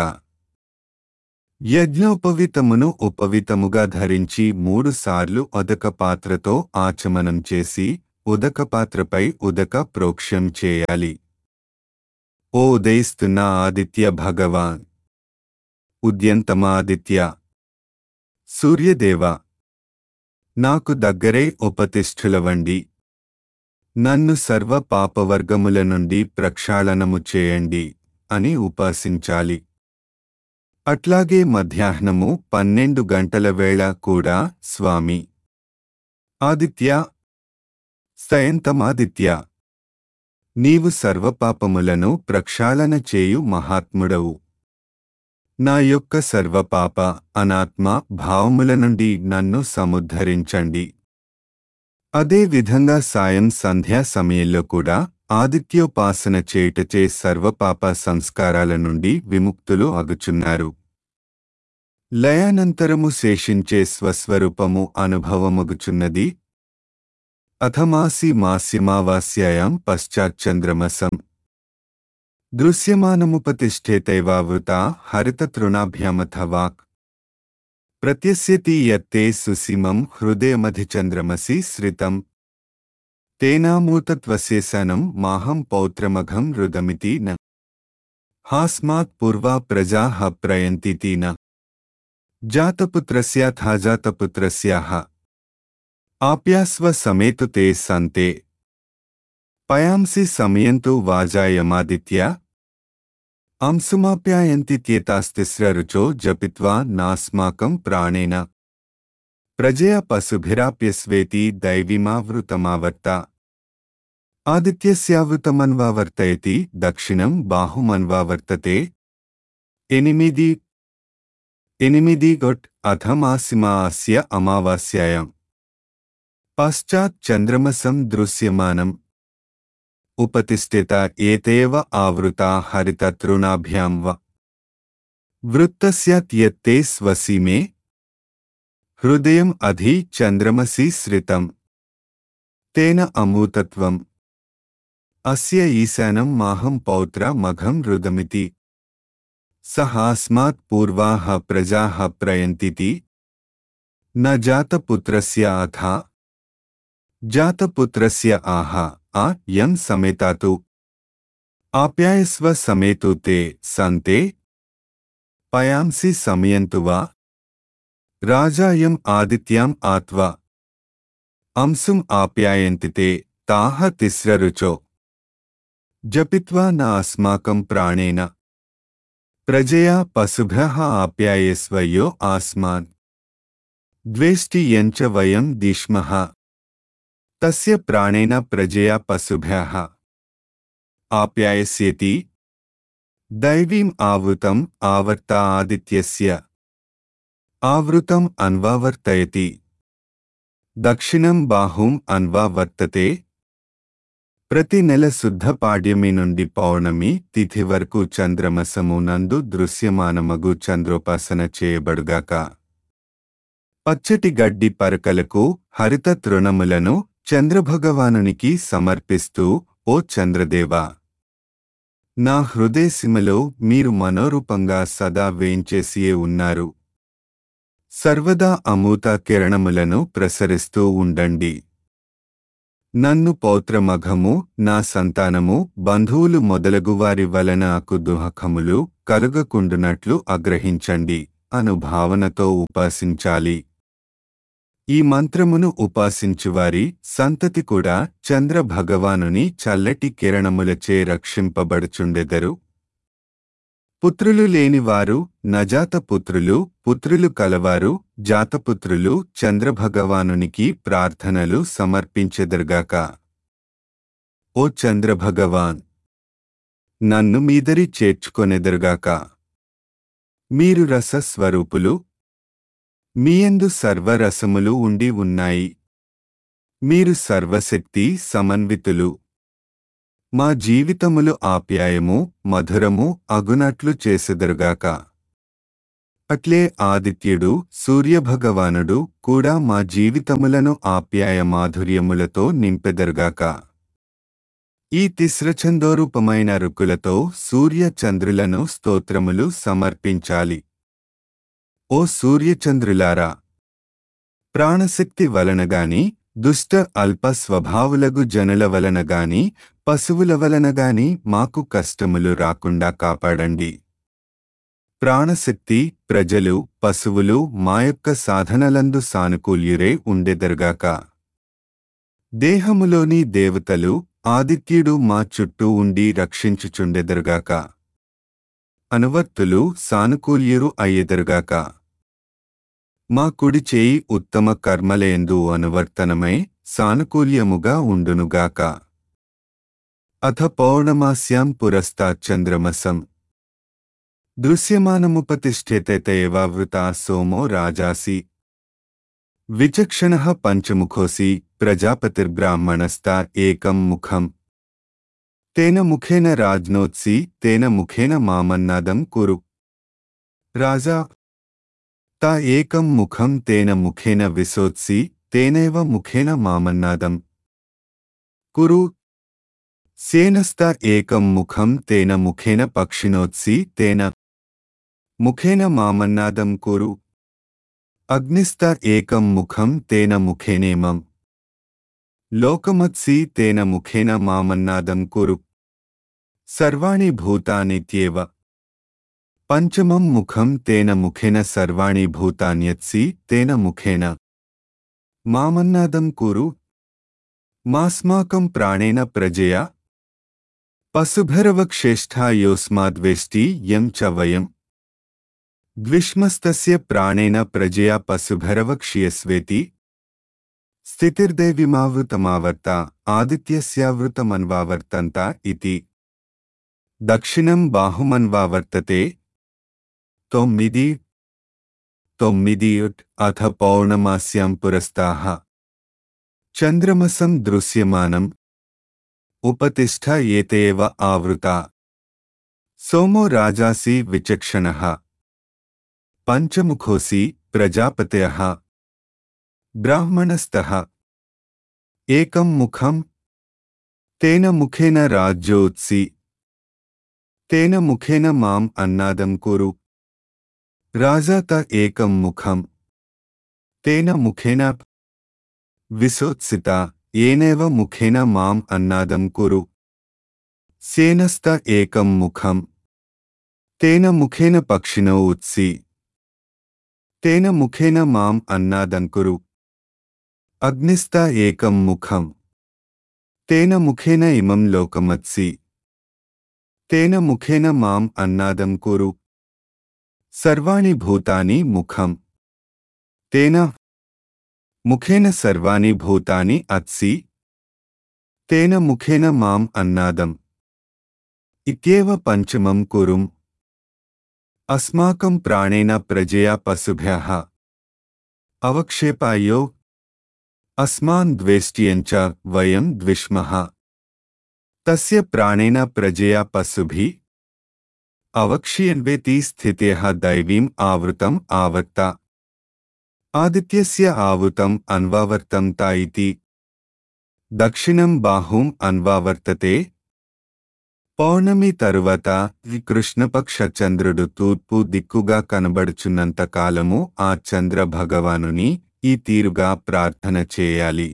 యజ్ఞోపవీతమును ఉపవీతముగా ధరించి మూడు సార్లు ఉదక పాత్రతో ఆచమనం చేసి ఉదక పాత్రపై ఉదక ప్రోక్ష్యం చేయాలి. ఓ ఉదయిస్తున్న ఆదిత్య భగవాన్, ఉద్యంతమాదిత్య, సూర్యదేవ, నాకు దగ్గరై ఉపతిష్ఠులవండి. నన్ను సర్వ పాపవర్గముల నుండి ప్రక్షాళనము చేయండి అని ఉపాసించాలి. అట్లాగే మధ్యాహ్నము పన్నెండు గంటల వేళ కూడా స్వామి ఆదిత్య, సయంతమాదిత్య, నీవు సర్వపాపములను ప్రక్షాళన చేయు మహాత్ముడవు. నా యొక్క సర్వపాప అనాత్మ భావముల నుండి నన్ను సముద్ధరించండి. అదే విధంగా సాయం సంధ్యా సమయంలో కూడా ఆదిత్యోపాసన చేయుటచే సర్వపాప సంస్కారాల నుండి విముక్తులు అగుచున్నారు. లయానంతరము శేషించే స్వస్వరూపము అనుభవమగుచున్నది. అథమాసి మాస్యమావాస్యాయాం పశ్చాచ్చంద్రమసం దృశ్యమానముపతిష్ఠేతైవావృతా హరితతృణాభ్యామథ వాక్ ప్రత్యస్యతి యత్తే సుసీమం హృదయమధిచంద్రమసి శ్రితం తేనామూతత్వశేషనం మాహం పౌత్రమఘం రుదమితి న హాస్మాత్ పూర్వా ప్రజాః ప్రయంతితి న జాతపుత్రస్యాథాజాతపుత్రస్యాః ఆప్యాస్వ సమేతు తే సంతే పయాంసి సమయంతు వాజాయమాదిత్య అంశుమాప్యాయంతిత్యేతాస్తిస్రరుచో జపిత్వా నాస్మాకం ప్రాణేన ప్రజయా పశుభిరాప్యస్వేతి దైవీమావృతమావర్త ఆదిత్యస్యావృతమన్వావర్తయతి దక్షిణం బాహుమన్వావర్తతే. ఎనిమిది ఎనిమిది గొట్ అథమాసిమా అస్య అమావాస్యాయాం పశ్చాత్ చంద్రమసం దృశ్యమానం ఉపతిష్ఠిత ఏతేవ ఆవృతా హరితతృణాభ్యాం వ వృత్తస్యాత్యత్తే స్వసీమే హృదయం అధి చంద్రమసి శ్రితం తేన అమూతత్వం అస్య ఈశానం మాహం పౌత్ర మఘం రుదమితి సహాస్మాత్ పూర్వాః ప్రజాః ప్రయంతితి న జాతపుత్రస్య అథా జాతపుత్రస్య ఆహ ఆ యం సమేతాతు ఆప్యాయస్వ సమేతు తే సంతే పయాంసి సమయంతు వా రాజాయం ఆదిత్యాం ఆత్వా అంశుం ఆప్యాయంతి తే తాః తిస్రరుచో జపిత్వా న అస్మాకం ప్రాణేన ప్రజయా పశుభ్యః ఆప్యాయస్వయో ఆస్మాన్ ద్వేష్టి యంచ వయం దిష్మః తస్య ప్రాణేన ప్రజయా పశుభ్యః ఆప్యాయస్యేతి దైవీం ఆవృతం ఆవర్త ఆదిత్యస్య ఆవృతం అన్వావర్తయతి దక్షిణం బాహుం అన్వావర్తతే. ప్రతి నెల శుద్ధ పాడ్యమి నుండి పౌర్ణమి తిథి వరకు చంద్రమసము నందు దృశ్యమానమగు చంద్రోపాసన చేయబడుగాక. పచ్చటి గడ్డి పరకలకు హరిత తృణములను చంద్రభగవానునికి సమర్పిస్తూ, ఓ చంద్రదేవా, నా హృదయసీమలో మీరు మనోరూపంగా సదా వేంచేసియే ఉన్నారు. సర్వదా అమూత కిరణములను ప్రసరిస్తూ ఉండండి. నన్ను పౌత్రమఘము, నా సంతానము, బంధువులు మొదలగువారి వలన నాకు దుఃఖములు కలుగకుండునట్లు అగ్రహించండి అను భావనతో ఉపాసించాలి. ఈ మంత్రమును ఉపాసించువారి సంతతి కూడా చంద్ర భగవానుని చల్లటి కిరణములచే రక్షింపబడుచుండెదరు. పుత్రులు లేనివారు నజాత పుత్రులు, పుత్రులు కలవారు జాతపుత్రులు చంద్రభగవానునికి ప్రార్థనలు సమర్పించెదరుగాక. ఓ చంద్రభగవాన్, నన్ను మీదరి చేర్చుకొనెదరుగాక. మీరు రసస్వరూపులు. మీయందు సర్వరసములు ఉండి ఉన్నాయి. మీరు సర్వశక్తి సమన్వితులు. మా జీవితములు ఆప్యాయము మధురము అగునట్లు చేసెదరుగాక. అట్లే ఆదిత్యుడు సూర్యభగవానుడు కూడా మా జీవితములను ఆప్యాయ మాధుర్యములతో నింపెదరుగాక. ఈ తిస్రఛందోరూపమైన రుకులతో సూర్య చంద్రులను స్తోత్రములు సమర్పించాలి. ఓ సూర్యచంద్రులారా, ప్రాణశక్తి వలనగాని దుష్ట అల్ప స్వభావులగు జనుల వలనగాని పశువుల వలనగాని మాకు కష్టములు రాకుండా కాపాడండి. ప్రాణశక్తి, ప్రజలు, పశువులు మా యొక్క సాధనలందు సానుకూల్యురే ఉండెదరుగాక. దేహములోని దేవతలు, ఆదిత్యుడు మా చుట్టూ ఉండి రక్షించుచుండెదరుగాక. అనువర్తులు సానుకూల్యురు అయ్యెదరుగాక. మా కుడి చేయి ఉత్తమ కర్మలేందు అనువర్తనమై సానుకూల్యముగా ఉండునుగాక. అథ పౌర్ణమాస్యాం పురస్తాచ్చంద్రమసం దృశ్యమానముపతిష్ఠేతేతయేవావృతా సోమో రాజాసి విచక్షణః పంచముఖోసి ప్రజాపతిర్బ్రాహ్మణస్తా ఏకం ముఖం తేన ముఖేన రాజ్నోత్సి తేన ముఖేన మామన్నాదం కురు. రాజా, తా ఏకం ముఖం తేన ముఖేన విశోత్సి తేనైవ ముఖేన మామన్నాదం కురు. సేనస్తా ఏకం ముఖం తేన ముఖేన పక్షిణోత్సి తేన ముఖేన మామన్నాదం కురు. అగ్నిస్తా ఏకం ముఖం తేన ముఖేనేమం లోకమత్సి తేన ముఖేన మామన్నాదం కురు. సర్వాణి భూతానిత్యేవ పంచమం ముఖం తేన ముఖేన సర్వాణి భూతాన్యత్సి తేన ముఖేన మామన్నాదం కురు. మాస్మాకం ప్రాణేన ప్రజయా పశుభరవక్షేష్ఠా యోస్మాద్వేష్టి యం చ వయం ద్విష్మస్తస్య ప్రాణేన ప్రజయా పశుభరవక్ష్యస్వేతి స్థితిర్దేవిమావృతమావర్త ఆదిత్యస్యావృతమన్వావర్తంత ఇతి. దక్షిణం బాహుమన్వావర్తతే. తొమ్మిది తొమ్మిది అథ పౌర్ణమాస్యాం పురస్తాః చంద్రమసం దృశ్యమానం ఉపతిష్ఠ ఏతేవ ఆవృతా సోమో రాజాసి విచక్షణః పంచముఖోసి ప్రజాపతయః బ్రాహ్మణస్తః ఏకం ముఖం తేన ముఖేన రాజ్యోత్సి తేన ముఖేన మాం అన్నాదం కురు. రాజా త ఏకం ముఖం తేన ముఖేన విశోత్సిత ఏనేవ ముఖేన మాం అన్నాదం కురు. సేనస్త ఏకం ముఖం తేన ముఖేన పక్షిణో ఉత్సి తేన ముఖేన మాం అన్నాదం కురు. అగ్నిస్త ఏకం ముఖం తేన ముఖేన ఇమం లోకమత్సి తేన ముఖేన మాం అన్నాదం కురు. సర్వాణి భూతాని ముఖం తేన ముఖేన సర్వాణి భూతాని అత్సి తేన ముఖేన మాం అన్నాదం ఇత్యేవ పంచమం కురుం. అస్మాకం ప్రాణేన ప్రజయా పశుభ్యః అవక్షేపాయో అస్మాన్ ద్వేష్ట్యం చ వయం ద్విష్మః తస్య ప్రాణేన ప్రజయా పశుభిః అవక్ష్యన్వేతి స్థితేః దైవీం ఆవృతం ఆవర్త ఆదిత్యస్య ఆవృతం అన్వావర్తం తా ఇతి. దక్షిణం బాహుం అన్వావర్తతే. పౌర్ణమి తరువాత కృష్ణపక్ష చంద్రుడు తూర్పు దిక్కుగా కనబడుచున్నంత కాలము ఆ చంద్ర భగవానుని ఈ తీరుగా ప్రార్థన చేయాలి.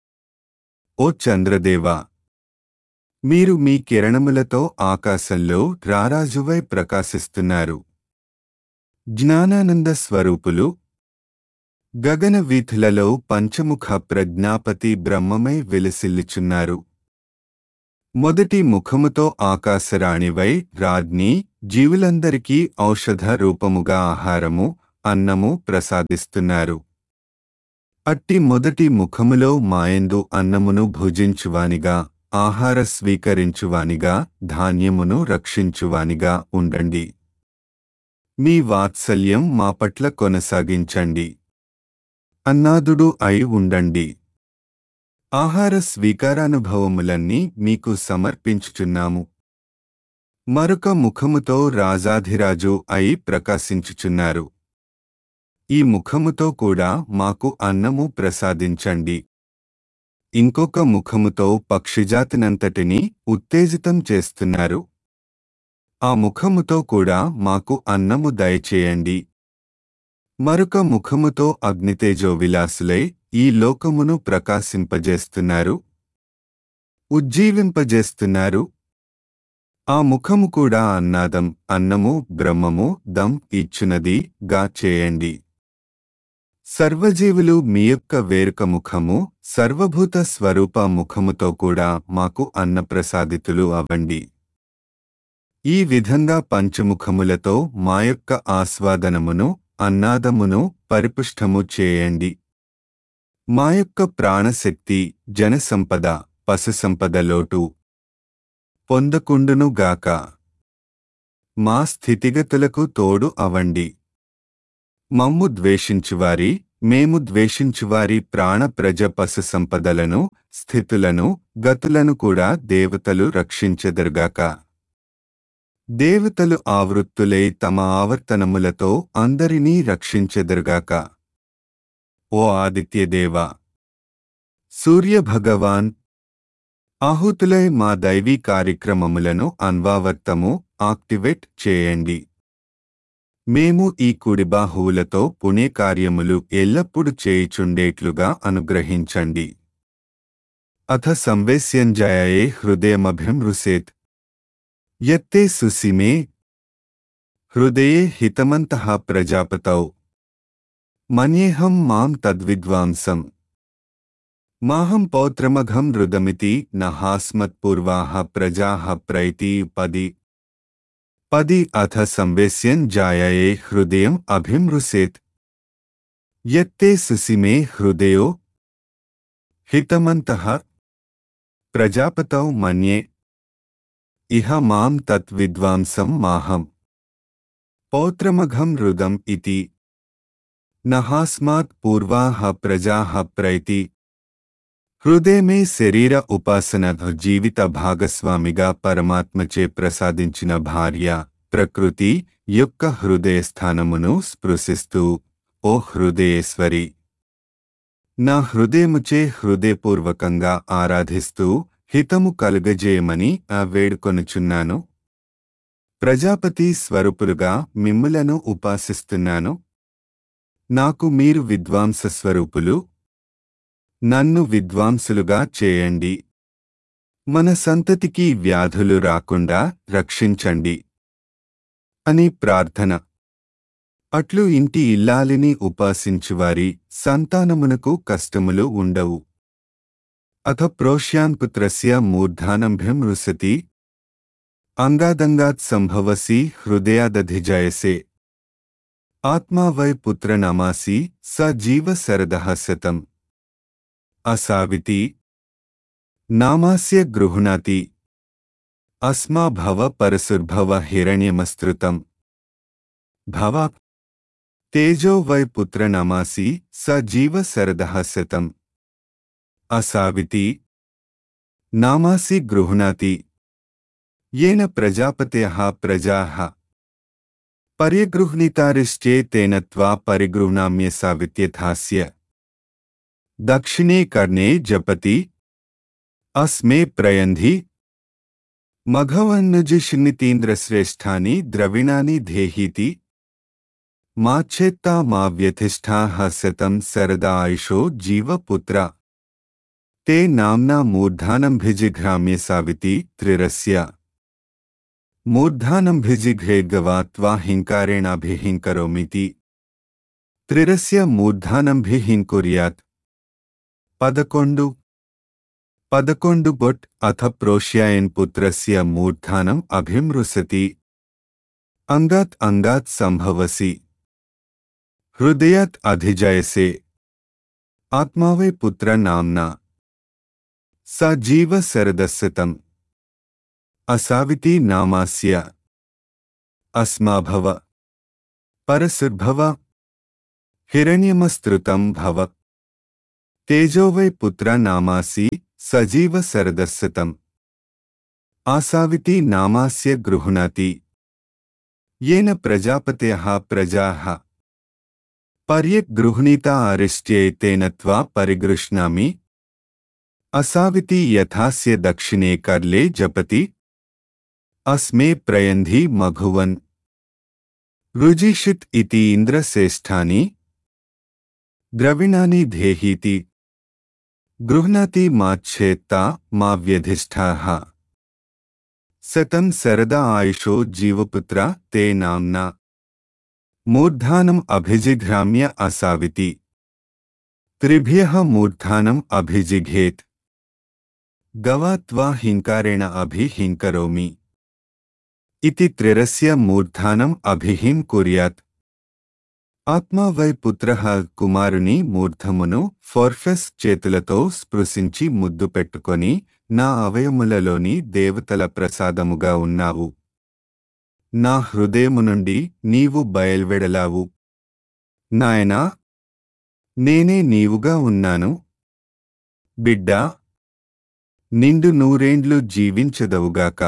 ఓ చంద్రదేవా, మీరు మీ కిరణములతో ఆకాశంలో రారాజువై ప్రకాశిస్తున్నారు. జ్ఞానానంద స్వరూపులు. గగన వీథులలో పంచముఖ ప్రజ్ఞాపతి బ్రహ్మమై వెలిసిల్లుచున్నారు. మొదటి ముఖముతో ఆకాశరాణివై రాజ్ఞి జీవులందరికీ ఔషధ రూపముగా ఆహారము, అన్నము ప్రసాదిస్తున్నారు. అట్టి మొదటి ముఖములో మాయందు అన్నమును భుజించువానిగా, ఆహార స్వీకరించువానిగా, ధాన్యమును రక్షించువానిగా ఉండండి. మీ వాత్సల్యం మా పట్ల కొనసాగించండి. అన్నాదుడు అయి ఉండండి. ఆహార స్వీకారానుభవములన్నీ మీకు సమర్పించుచున్నాము. మరొక ముఖముతో రాజాధిరాజు అయి ప్రకాశించుచున్నారు. ఈ ముఖముతో కూడా మాకు అన్నము ప్రసాదించండి. ఇంకొక ముఖముతో పక్షిజాతినంతటినీ ఉత్తేజితం చేస్తున్నారు. ఆ ముఖముతో కూడా మాకు అన్నము దయచేయండి. మరొక ముఖముతో అగ్నితేజో విలాసులై ఈ లోకమును ప్రకాశింపజేస్తున్నారు, ఉజ్జీవింపజేస్తున్నారు. ఆ ముఖము కూడా అన్నాదం, అన్నము, బ్రహ్మము, దం ఇచ్చునది గా చేయండి. సర్వజీవులు మీ యొక్క వేరొక ముఖము, సర్వభూత స్వరూప ముఖముతో కూడా మాకు అన్నప్రసాదితులు అవ్వండి. ఈ విధంగా పంచముఖములతో మా యొక్క ఆస్వాదనమును, అన్నాదమును పరిపుష్టము చేయండి. మా యొక్క ప్రాణశక్తి, జనసంపద, పశుసంపద లోటు పొందకుండునుగాక. మా స్థితిగతులకు తోడు అవండి. మమ్ము ద్వేషించువారి, మేము ద్వేషించువారి ప్రాణ ప్రజ పశు సంపదలను, స్థితులను, గతులను కూడా దేవతలు రక్షించెదరుగాక. దేవతలు ఆవృత్తులై తమ ఆవర్తనములతో అందరినీ రక్షించెదరుగాక. ఓ ఆదిత్యదేవా, సూర్యభగవాన్, ఆహుతులై మా దైవీ కార్యక్రమములను అన్వావర్తము యాక్టివేట్ చేయండి. మేము ఈ కుడిబాహువులతో పుణ్యకార్యములు ఎల్లప్పుడూ చేయుచుండేట్లుగా అనుగ్రహించండి. అథ సంవేశ్యంజాయే హృదయమభిమృసేత్ యత్తే సుసిమే హృదయే హితమంతః ప్రజాపతౌ మన్యేహం మాం తద్విద్వాంసం మాహం పౌత్రమఘం రుదమితి నహాస్మత్పూర్వాః ప్రజాః ప్రైతి పది పది అథ సంవేశ్యంజాయే హృదయం అభిమృసేత్ యత్తే సుసిమే హృదయో హితమంతః ప్రజాపతౌ మన్యే ఇహ మాం తత్ విద్వాంసం మాహం పౌత్రమఘం రుదం ఇతి నహాస్మాత్ పూర్వాః ప్రజాః ప్రైతి. హృదయమే శరీర ఉపాసన జీవిత భాగస్వామిగా పరమాత్మచే ప్రసాదించిన భార్య ప్రకృతి యొక్క హృదయస్థానమును స్పృశిస్తూ, ఓ హృదయేశ్వరి, నా హృదయముచే హృదయపూర్వకంగా ఆరాధిస్తూ హితము కలుగజేయమని ఆ వేడుకొనుచున్నాను. ప్రజాపతి స్వరూపులుగా మిమ్ములను ఉపాసిస్తున్నాను. నాకు మీరు విద్వాంస స్వరూపులు, నన్ను విద్వాంసులుగా చేయండి. మన సంతతికి వ్యాధులు రాకుండా రక్షించండి అని ప్రార్థన. అట్లు ఇంటి ఇల్లాలిని ఉపాసించువారి సంతానమునకు కష్టములు ఉండవు. అథ ప్రోష్యాన్ పుత్రస్య మూర్ధానంభ్యం రుసతి అంగాదంగాత్ సంభవసి హృదయాదధిజయసే ఆత్మా వై పుత్రనామాసి స జీవ శరదః శతం అసావితి నామాస్య గృహ్ణాతి అస్మా భవ పరశుర్భవ హిరణ్యమస్తృతం భవ తేజో వై పుత్రనామాసి స జీవ శరదః శతం అసావితి నామాసి గృహ్ణాతి येन प्रजापतयः प्रजाः पर्यगृह्णीतारिश्चे तेन त्वा परिगृह्णाम्य सावित्यथास्य दक्षिणे कर्णे जपति अस्मे प्रयन्धि मघवन्नजिष्णितीन्द्रश्रेष्ठानि द्रविणानि धेहीति माच्छेत्ता मा व्यथिष्ठाः शतं सरदा आयुषो जीवपुत्र ते नाम्ना मूर्धानम्भिजिघ्राम्य साविति त्रिरस्य मूर्धानम्भिजिघ्रेद्गवा त्वा हिंकारेणाभिहिंकरोमीति त्रिरस्य मूर्धानम्भिहिंकुर्यात् पदकोंडु पदकोंडु बొట్ अथ प्रोष्यायन् पुत्रस्य मूर्धानम् अभिमृसति अंगात् अंगात् संभवसि हृदयात् अधिजयसे आत्मावे पुत्र नाम्ना स जीव शरदस्यतम् असाविति नामास्य अस्मा भव परशुर्भव हिरण्यमस्तृतं भव तेजो वै पुत्र नामासि सजीव शरदस्यतम् आसाविति नामास्य गृह्णाति येन प्रजापतयः प्रजाः पर्यक् गृह्णीता अरिष्ट्ये तेन त्वा परिगृह्णामि असाविति यथास्य दक्षिणे कर्ले जपति अस्मे प्रयन्धि मघुवन् रुजिषित् इति इन्द्रश्रेष्ठानि द्रविणानि धेहीति गृह्णाति माच्छेत्ता मा व्यधिष्ठाः सतं सरदा आयुषो जीवपुत्र ते नाम्ना मूर्धानम् अभिजिघ्राम्य असाविति त्रिभ्यः मूर्धानम् अभिजिघेत् गवा त्वा हिंकारेण अभिहिंकरोमि इति त्रिरस्य मूर्धानम् अभिहिं कुर्यात् ఆత్మా వై పుత్రః కుమారుని మూర్ధమును ఫోర్ఫెస్ చేతులతో స్పృశించి ముద్దు పెట్టుకొని నా అవయములలోని దేవతల ప్రసాదముగా ఉన్నావు. నా హృదయము నుండి నీవు బయల్వెడలావు. నాయనా, నేనే నీవుగా ఉన్నాను. బిడ్డా, నిండు నూరేండ్లు జీవించదవుగాక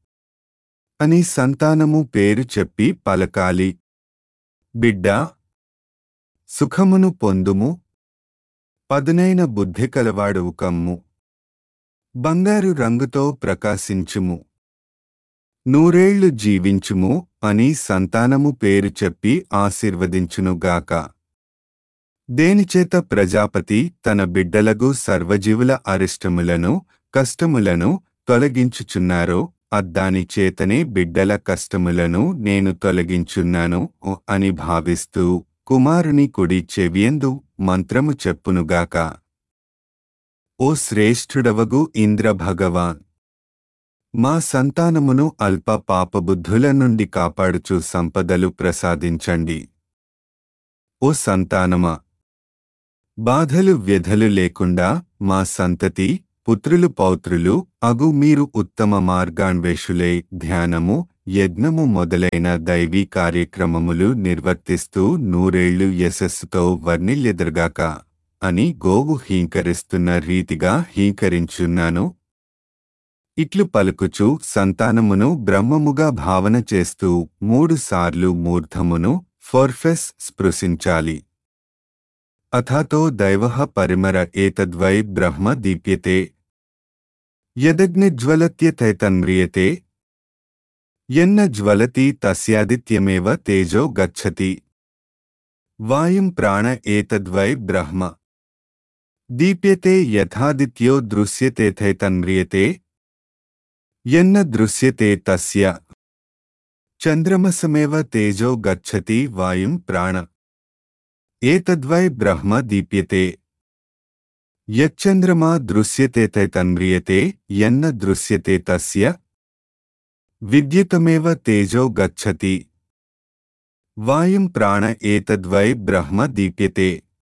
అని సంతానము పేరు చెప్పి పలకాలి. బిడ్డా, సుఖమును పొందుము. పదునైన బుద్ధి కలవాడువు కమ్ము. బంగారు రంగుతో ప్రకాశించుము. నూరేళ్లు జీవించుము అని సంతానము పేరు చెప్పి ఆశీర్వదించునుగాక. దేనిచేత ప్రజాపతి తన బిడ్డలగు సర్వజీవుల అరిష్టములను కష్టములను తొలగించుచున్నారో అద్దాని చేతనే బిడ్డల కష్టములను నేను తొలగించున్నాను అని భావిస్తూ కుమారుని కుడి చెవియందు మంత్రము చెప్పునుగాక. ఓ శ్రేష్ఠుడవగు ఇంద్ర భగవాన్, మా సంతానమును అల్ప పాపబుద్ధుల నుండి కాపాడుచు సంపదలు ప్రసాదించండి. ఓ సంతానమా, బాధలు వ్యధలు లేకుండా మా సంతతి పుత్రులు పౌత్రులు అగు మీరు ఉత్తమ మార్గాన్వేషులై ధ్యానము యజ్ఞము మొదలైన దైవీ కార్యక్రమములు నిర్వర్తిస్తూ నూరేళ్లు యశస్సుతో వర్ణిల్లెదరుగాక అని గోవు హీంకరిస్తున్న రీతిగా హీంకరించున్నాను. ఇట్లు పలుకుచు సంతానమును బ్రహ్మముగా భావన చేస్తూ మూడుసార్లు మూర్ధమును ఫోర్ఫెస్ స్పృశించాలి. అథాతో దైవః పరిమర ఏతద్వై బ్రహ్మ దీప్యతే యదగ్నిజ్వలత్యతైతన్మ్రియతే యన్న జ్వలతి తస్యాదిత్యమేవ తేజో గచ్చతి వాయుం ప్రాణ ఏతద్వై బ్రహ్మ దీప్యతే యథాదిత్యో దృశ్యతేథైతన్మ్రియతే యన్న దృశ్యతే తస్య చంద్రమసమేవ తేజో గచ్చతి వాయుం ప్రాణ ఏతద్వై బ్రహ్మ దీప్యతే యచ్చంద్రమా దృశ్యతేతైతన్మ్రియతే యన్న దృశ్యతే తస్య విద్యుతమేవ తేజో గచ్చతి వాయుం ప్రాణ ఏతద్వై బ్రహ్మ దీప్యతే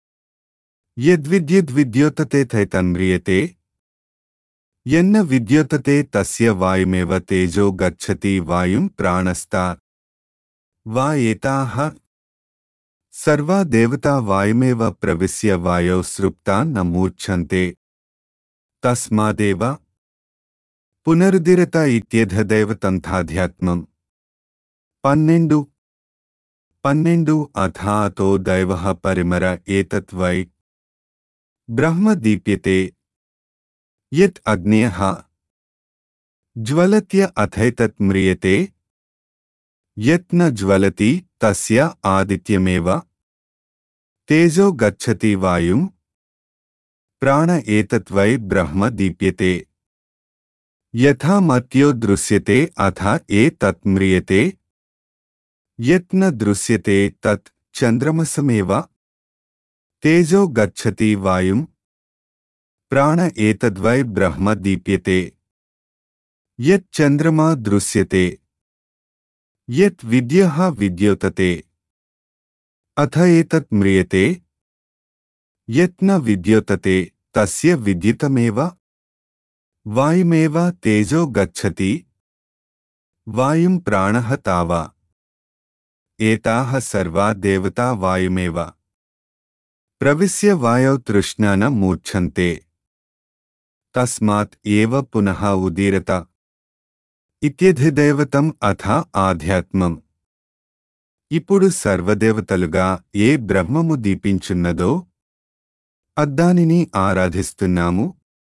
యద్విద్యుద్విద్యోతతేతైతన్మ్రియతే యన్న విద్యోతతే తస్య వాయుమేవ తేజో గచ్చతి వాయుం ప్రాణస్తా వా ఏతాః సర్వా దేవతా వాయుమేవ ప్రవిశ్య వాయౌ సృప్తా న మూర్ఛంతే తస్మాదేవ పునరుదిరత ఇత్యధదైవతంథాధ్యాత్మం. పన్నెండు పన్నెండు అథాతో దైవః పరిమర ఏతత్వై బ్రహ్మ దీప్యతే యత్ అగ్నేయః జ్వలత్య అథైతత్ మ్రియతే యత్ న జ్వలతి తస్య ఆదిత్యమేవ తేజో గచ్చతి వాయుం ప్రాణ ఏతత్వై బ్రహ్మ దీప్యతే యథా మర్త్యో దృశ్యతే అథ ఏతత్ మ్రియతే యత్ న దృశ్యతే తత్ చంద్రమసమేవ తేజో గచ్చతి వాయుం ప్రాణ ఏతద్వై బ్రహ్మ దీప్యతే యత్ చంద్రమా దృశ్యతే యత్ విద్యః విద్యోతతే అథ ఏతత్ మ్రియతే యత్ న విద్యోతతే తస్య విద్యుతమేవ వాయుమేవ తేజో గచ్చతి వాయుం ప్రాణః తావా ఏతాః సర్వా దేవతా వాయుమేవ ప్రవిశ్య వాయౌ తృష్ణా న మూర్ఛంతే తస్మాత్ ఏవ పునః ఉదీరత ఇత్యధిదైవతం అథ ఆధ్యాత్మం. ఇప్పుడు సర్వదేవతలుగా ఏ బ్రహ్మము దీపించున్నదో అద్దానిని ఆరాధిస్తున్నాము.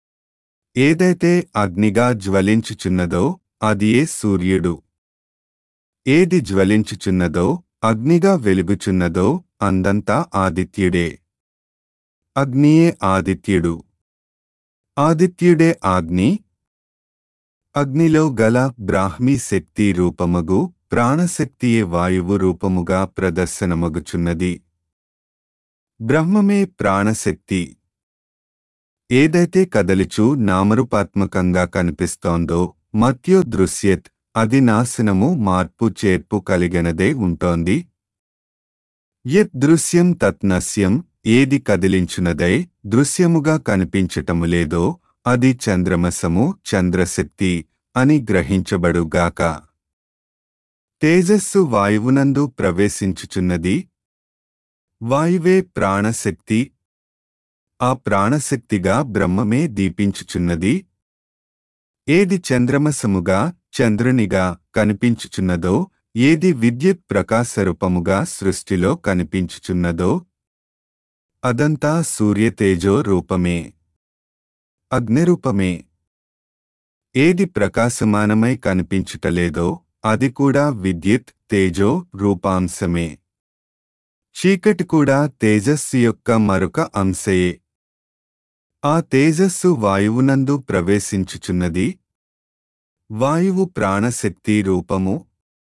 ఏదైతే అగ్నిగా జ్వలించుచున్నదో అదియే సూర్యుడు. ఏది జ్వలించుచున్నదో అగ్నిగా వెలుగుచున్నదో అందంతా ఆదిత్యుడే. అగ్నియే ఆదిత్యుడు. ఆదిత్యుడే అగ్ని. అగ్నిలో గల బ్రాహ్మీ శక్తి రూపమగు ప్రాణశక్తియే వాయువు రూపముగా ప్రదర్శనమగుచున్నది. బ్రహ్మమే ప్రాణశక్తి. ఏదైతే కదలిచూ నామరూపాత్మకంగా కనిపిస్తోందో మత్యో దృశ్యత్ అది నాశనము మార్పు చేర్పు కలిగినదే ఉంటోంది. యత్ దృశ్యం తత్ నశ్యం ఏది కదిలించునదై దృశ్యముగా కనిపించటము లేదో అది చంద్రమసము చంద్రశక్తి అని గ్రహించబడుగాక. తేజస్సు వాయువునందు ప్రవేశించుచున్నది. వాయువే ప్రాణశక్తి. ఆ ప్రాణశక్తిగా బ్రహ్మమే దీపించుచున్నది. ఏది చంద్రమసముగా చంద్రునిగా కనిపించుచున్నదో ఏది విద్యుత్ ప్రకాశరూపముగా సృష్టిలో కనిపించుచున్నదో అదంతా సూర్యతేజో రూపమే, అగ్నిరూపమే. ఏది ప్రకాశమానమై కనిపించుటలేదో అది కూడా విద్యుత్ తేజో రూపాంశమే. చీకటి కూడా తేజస్సు యొక్క మరొక అంశయే. ఆ తేజస్సు వాయువునందు ప్రవేశించుచున్నది. వాయువు ప్రాణశక్తి రూపము.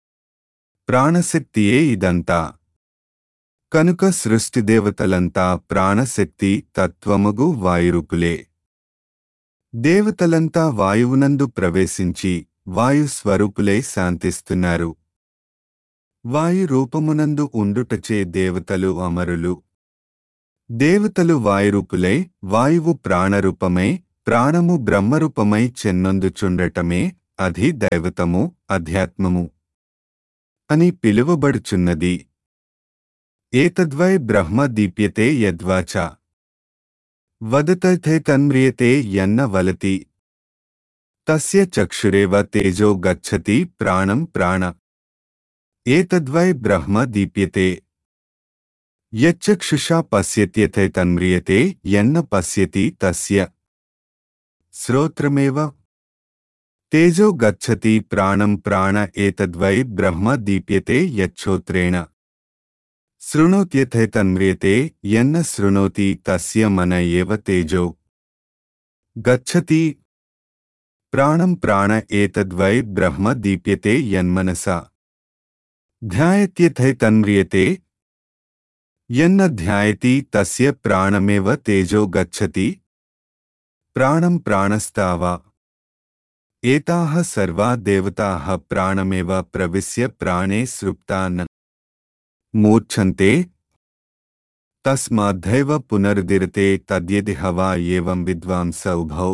ప్రాణశక్తియే ఇదంతా. కనుక సృష్టిదేవతలంతా ప్రాణశక్తి తత్వముగు వాయురూపులే. దేవతలంతా వాయువునందు ప్రవేశించి వాయుస్వరూపులై శాంతిస్తున్నారు. వాయు రూపమునందు ఉండుటచే దేవతలు అమరులు. దేవతలు వాయురూపులై వాయువు ప్రాణరూపమై ప్రాణము బ్రహ్మరూపమై చెన్నొందుచుండటమే అది దైవతము అధ్యాత్మము అని పిలువబడుచున్నది. ఏతద్వై బ్రహ్మ దీప్యతే యద్వాచ వదతథే తన్మ్రియతే యన్న వలతి తస్య చక్షురేవ తేజో గచ్చతి ప్రాణం ప్రాణ. ఏతద్వై బ్రహ్మ దీప్యతే యచ్చక్షుషా పశ్యత్యథే తన్మ్రియతే యన్న పశ్యతి తస్య శ్రోత్రమేవ తేజో గచ్చతి ప్రాణం ప్రాణ. ఏతద్వై బ్రహ్మ దీప్యతే యచ్చోత్రేణ శృణోత్యథే తన్మ్రియతే యన్న శృణోతి తస్య మన ఏవ తేజో గచ్చతి ప్రాణం ప్రాణ. ఏతద్వై బ్రహ్మ దీప్యతే యన్మనసా ధ్యాయత్యథే తన్మ్రియతే యన్న ధ్యాయతి తస్య ప్రాణమేవ తేజో గచ్చతి ప్రాణం ప్రాణస్తావా. ఏతాః సర్వా దేవతాః ప్రాణమేవ ప్రవిశ్య ప్రాణే సృప్తాన్ మూర్ఛంతే తస్మాద్ధైవ పునరుదిరతే తద్యదిహ వా ఏవం విద్వాంస ఉభౌ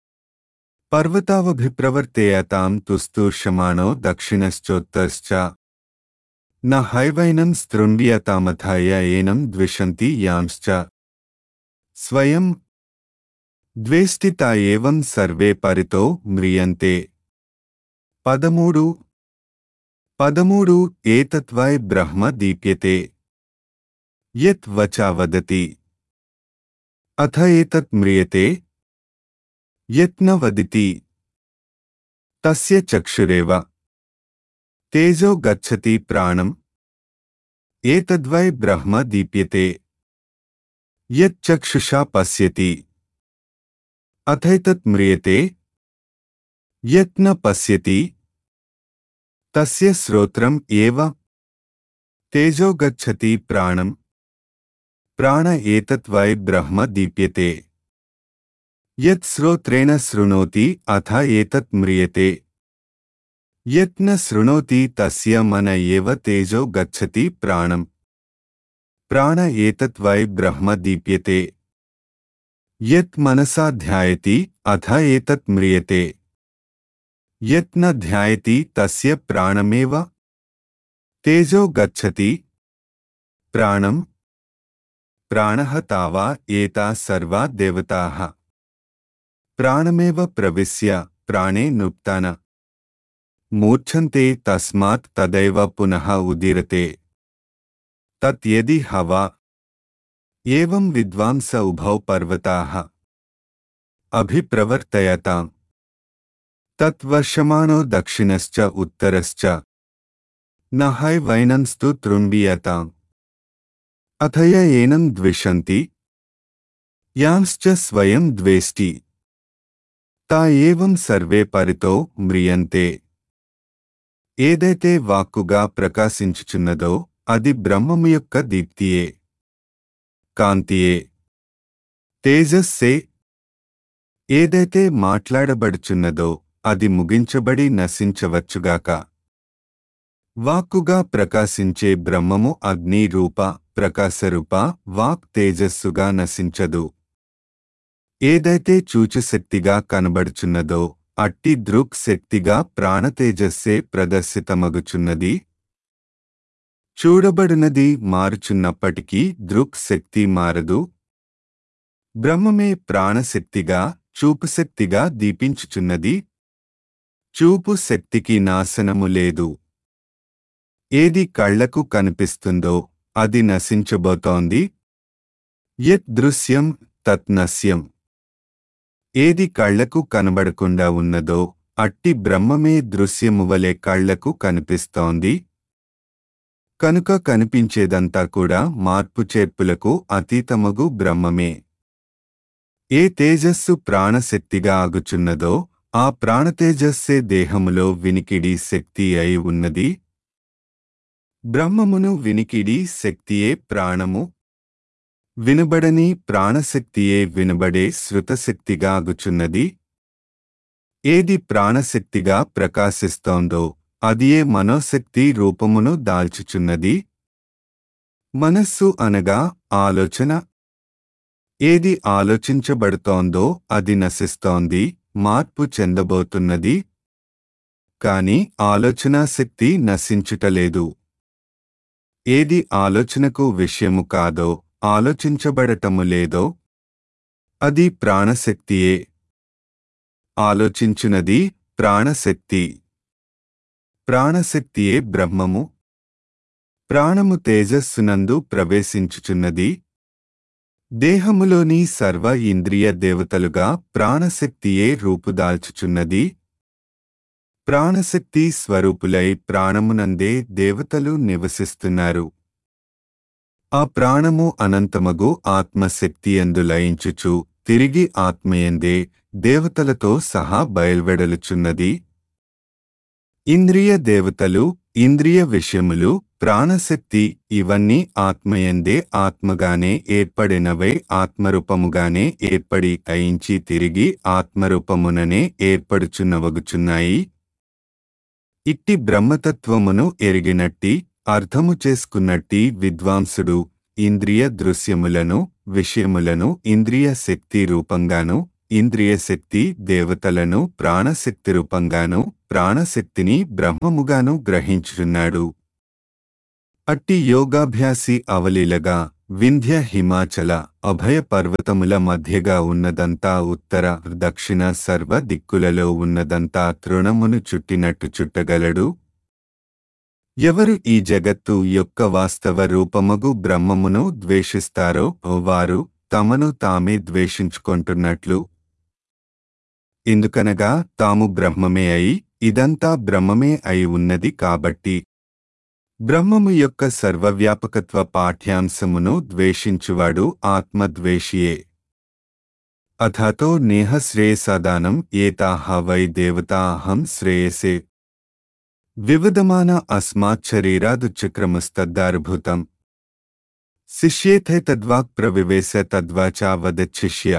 పర్వతావభిప్రవర్తేయతాం తుస్తూర్షమాణో దక్షిణశ్చోత్తరశ్చ న హైవైనం స్తృణ్వ్యతామథాయ ఏనం ద్విషంతి యాంశ్చ స్వయం ద్వేష్టితా ఏవం సర్వే పరితో మ్రియంతే. పదమూడు పదమూడు ఏతద్వై బ్రహ్మ దీప్యతే యత్ వచా వదతి అథ ఏతత్ మ్రియతే యత్ న వదితి తస్య చక్షురేవ తేజో గచ్చతి ప్రాణం. ఏతద్వై బ్రహ్మ దీప్యతే యత్ చక్షుషా పశ్యతి అథైతత్ మ్రియతే యత్ న పశ్యతి తస్య శ్రోత్రం ఏవ తేజో గచ్చతి ప్రాణం ప్రాణ. ఏతద్వై బ్రహ్మ దీప్యతే యత్ శ్రోత్రేణ శృణోతి అథ ఏతత్ మ్రియతే యత్ న శృణోతి తస్య మన ఏవ తేజో గచ్చతి ప్రాణం ప్రాణ. ఏతద్వై బ్రహ్మ దీప్యతే యత్ మనసా ధ్యాయతి అథ ఏతత్ మ్రియతే యత్ న ధ్యాయతి తస్య ప్రాణమేవ తేజో గచ్చతి ప్రాణం ప్రాణః. తావా ఏతా సర్వా దేవతాః ప్రాణమేవ ప్రవిశ్య ప్రాణే నుప్తాన మూర్ఛంతే తస్మాత్ తదైవ పునః ఉదీరతే. तत् यदि हवा एवं विद्वांस उभौ पर्वताः अभिप्रवर्तयताम् तत् वर्षमाणो दक्षिणश्च उत्तरश्च न हैवैनंस्तु तृण्वीयताम् अथ य एनं द्विषन्ति यांश्च स्वयं द्वेष्टि ता एवं सर्वे परितो म्रियन्ते ఏదైతే వాక్కుగా ప్రకాశించుచున్నదో అది బ్రహ్మము యొక్క దీప్తియే, కాంతియే, తేజస్సే. ఏదైతే మాట్లాడబడుచున్నదో అది ముగించబడి నశించవచ్చుగాక. వాక్కుగా ప్రకాశించే బ్రహ్మము అగ్ని రూప ప్రకాశరూప వాక్ తేజస్సుగా నశించదు. ఏదైతే చూచుశక్తిగా కనబడుచున్నదో అట్టి దృక్ శక్తిగా ప్రాణతేజస్సే ప్రదర్శితమగుచున్నది. చూడబడినది మారుచున్నప్పటికీ దృక్ శక్తి మారదు. బ్రహ్మమే ప్రాణశక్తిగా చూపుశక్తిగా దీపించుచున్నది. చూపు శక్తికి నాశనము లేదు. ఏది కళ్లకు కనిపిస్తుందో అది నశించబోతోంది. యత్ దృశ్యం తత్ నశ్యం. ఏది కళ్లకు కనబడకుండా ఉన్నదో అట్టి బ్రహ్మమే దృశ్యము వలె కళ్లకు కనిపిస్తోంది. కనుక కనిపించేదంతా కూడా మార్పు చేర్పులకు అతీతమగు బ్రహ్మమే. ఏ తేజస్సు ప్రాణశక్తిగా ఆగుచున్నదో ఆ ప్రాణతేజస్సే దేహములో వినికిడి శక్తి అయి ఉన్నది. బ్రహ్మమును వినికిడి శక్తియే ప్రాణము. వినబడని ప్రాణశక్తియే వినబడే శృతశక్తిగా ఆగుచున్నది. ఏది ప్రాణశక్తిగా ప్రకాశిస్తోందో అదియే మనోశక్తి రూపమును దాల్చుచున్నది. మనస్సు అనగా ఆలోచన. ఏది ఆలోచించబడుతోందో అది నశిస్తోంది, మార్పు చెందబోతున్నది. కాని ఆలోచనాశక్తి నశించుటలేదు. ఏది ఆలోచనకు విషయము కాదో ఆలోచించబడటము లేదో అది ప్రాణశక్తియే. ఆలోచించునది ప్రాణశక్తి. ప్రాణశక్తియే బ్రహ్మము. ప్రాణము తేజస్సునందు ప్రవేశించుచున్నది. దేహములోని సర్వ ఇంద్రియ దేవతలుగా ప్రాణశక్తియే రూపుదాల్చుచున్నది. ప్రాణశక్తి స్వరూపులై ప్రాణమునందే దేవతలు నివసిస్తున్నారు. ఆ ప్రాణము అనంతమగు ఆత్మశక్తియందు లయించుచు తిరిగి ఆత్మయందే దేవతలతో సహా బయల్వెడలుచున్నది. ఇంద్రియ దేవతలు, ఇంద్రియ విషయములు, ప్రాణశక్తి ఇవన్నీ ఆత్మయందే ఆత్మగానే ఏర్పడినవై ఆత్మరూపముగానే ఏర్పడి అయించి తిరిగి ఆత్మరూపముననే ఏర్పడుచున్నవగుచున్నాయి. ఇట్టి బ్రహ్మతత్వమును ఎరిగినట్టి అర్థము చేసుకున్నట్టి విద్వాంసుడు ఇంద్రియ దృశ్యములను, విషయములను ఇంద్రియ శక్తి రూపంగాను, ఇంద్రియ శక్తి దేవతలను ప్రాణశక్తి రూపంగాను, ప్రాణశక్తిని బ్రహ్మముగాను గ్రహించుచున్నాడు. అట్టి యోగాభ్యాసి అవలీలగా వింధ్య హిమాచల అభయ పర్వతముల మధ్యగా ఉన్నదంతా ఉత్తర దక్షిణ సర్వ దిక్కులలో ఉన్నదంతా తృణమును చుట్టినట్టు చుట్టగలడు. ఎవరు ఈ జగత్తు యొక్క వాస్తవ రూపమగు బ్రహ్మమును ద్వేషిస్తారో వారు తమను తామే ద్వేషించుకొంటున్నట్లు. ఎందుకనగా తాము బ్రహ్మమే అయి ఇదంతా బ్రహ్మమే అయి ఉన్నది కాబట్టి. బ్రహ్మము యొక్క సర్వవ్యాపకత్వ పాఠ్యాంశమును ద్వేషించువాడు ఆత్మద్వేషియే. అథాతో నేహ శ్రేయసాదానం ఏతాహ వై దేవతాహం శ్రేయసే వివదమాన అస్మాత్ శరీరాదుచక్రమస్తద్దారుభూతం శిష్యేథైతద్వాక్ ప్రవివేశ తద్వాచా వదచ్చిష్య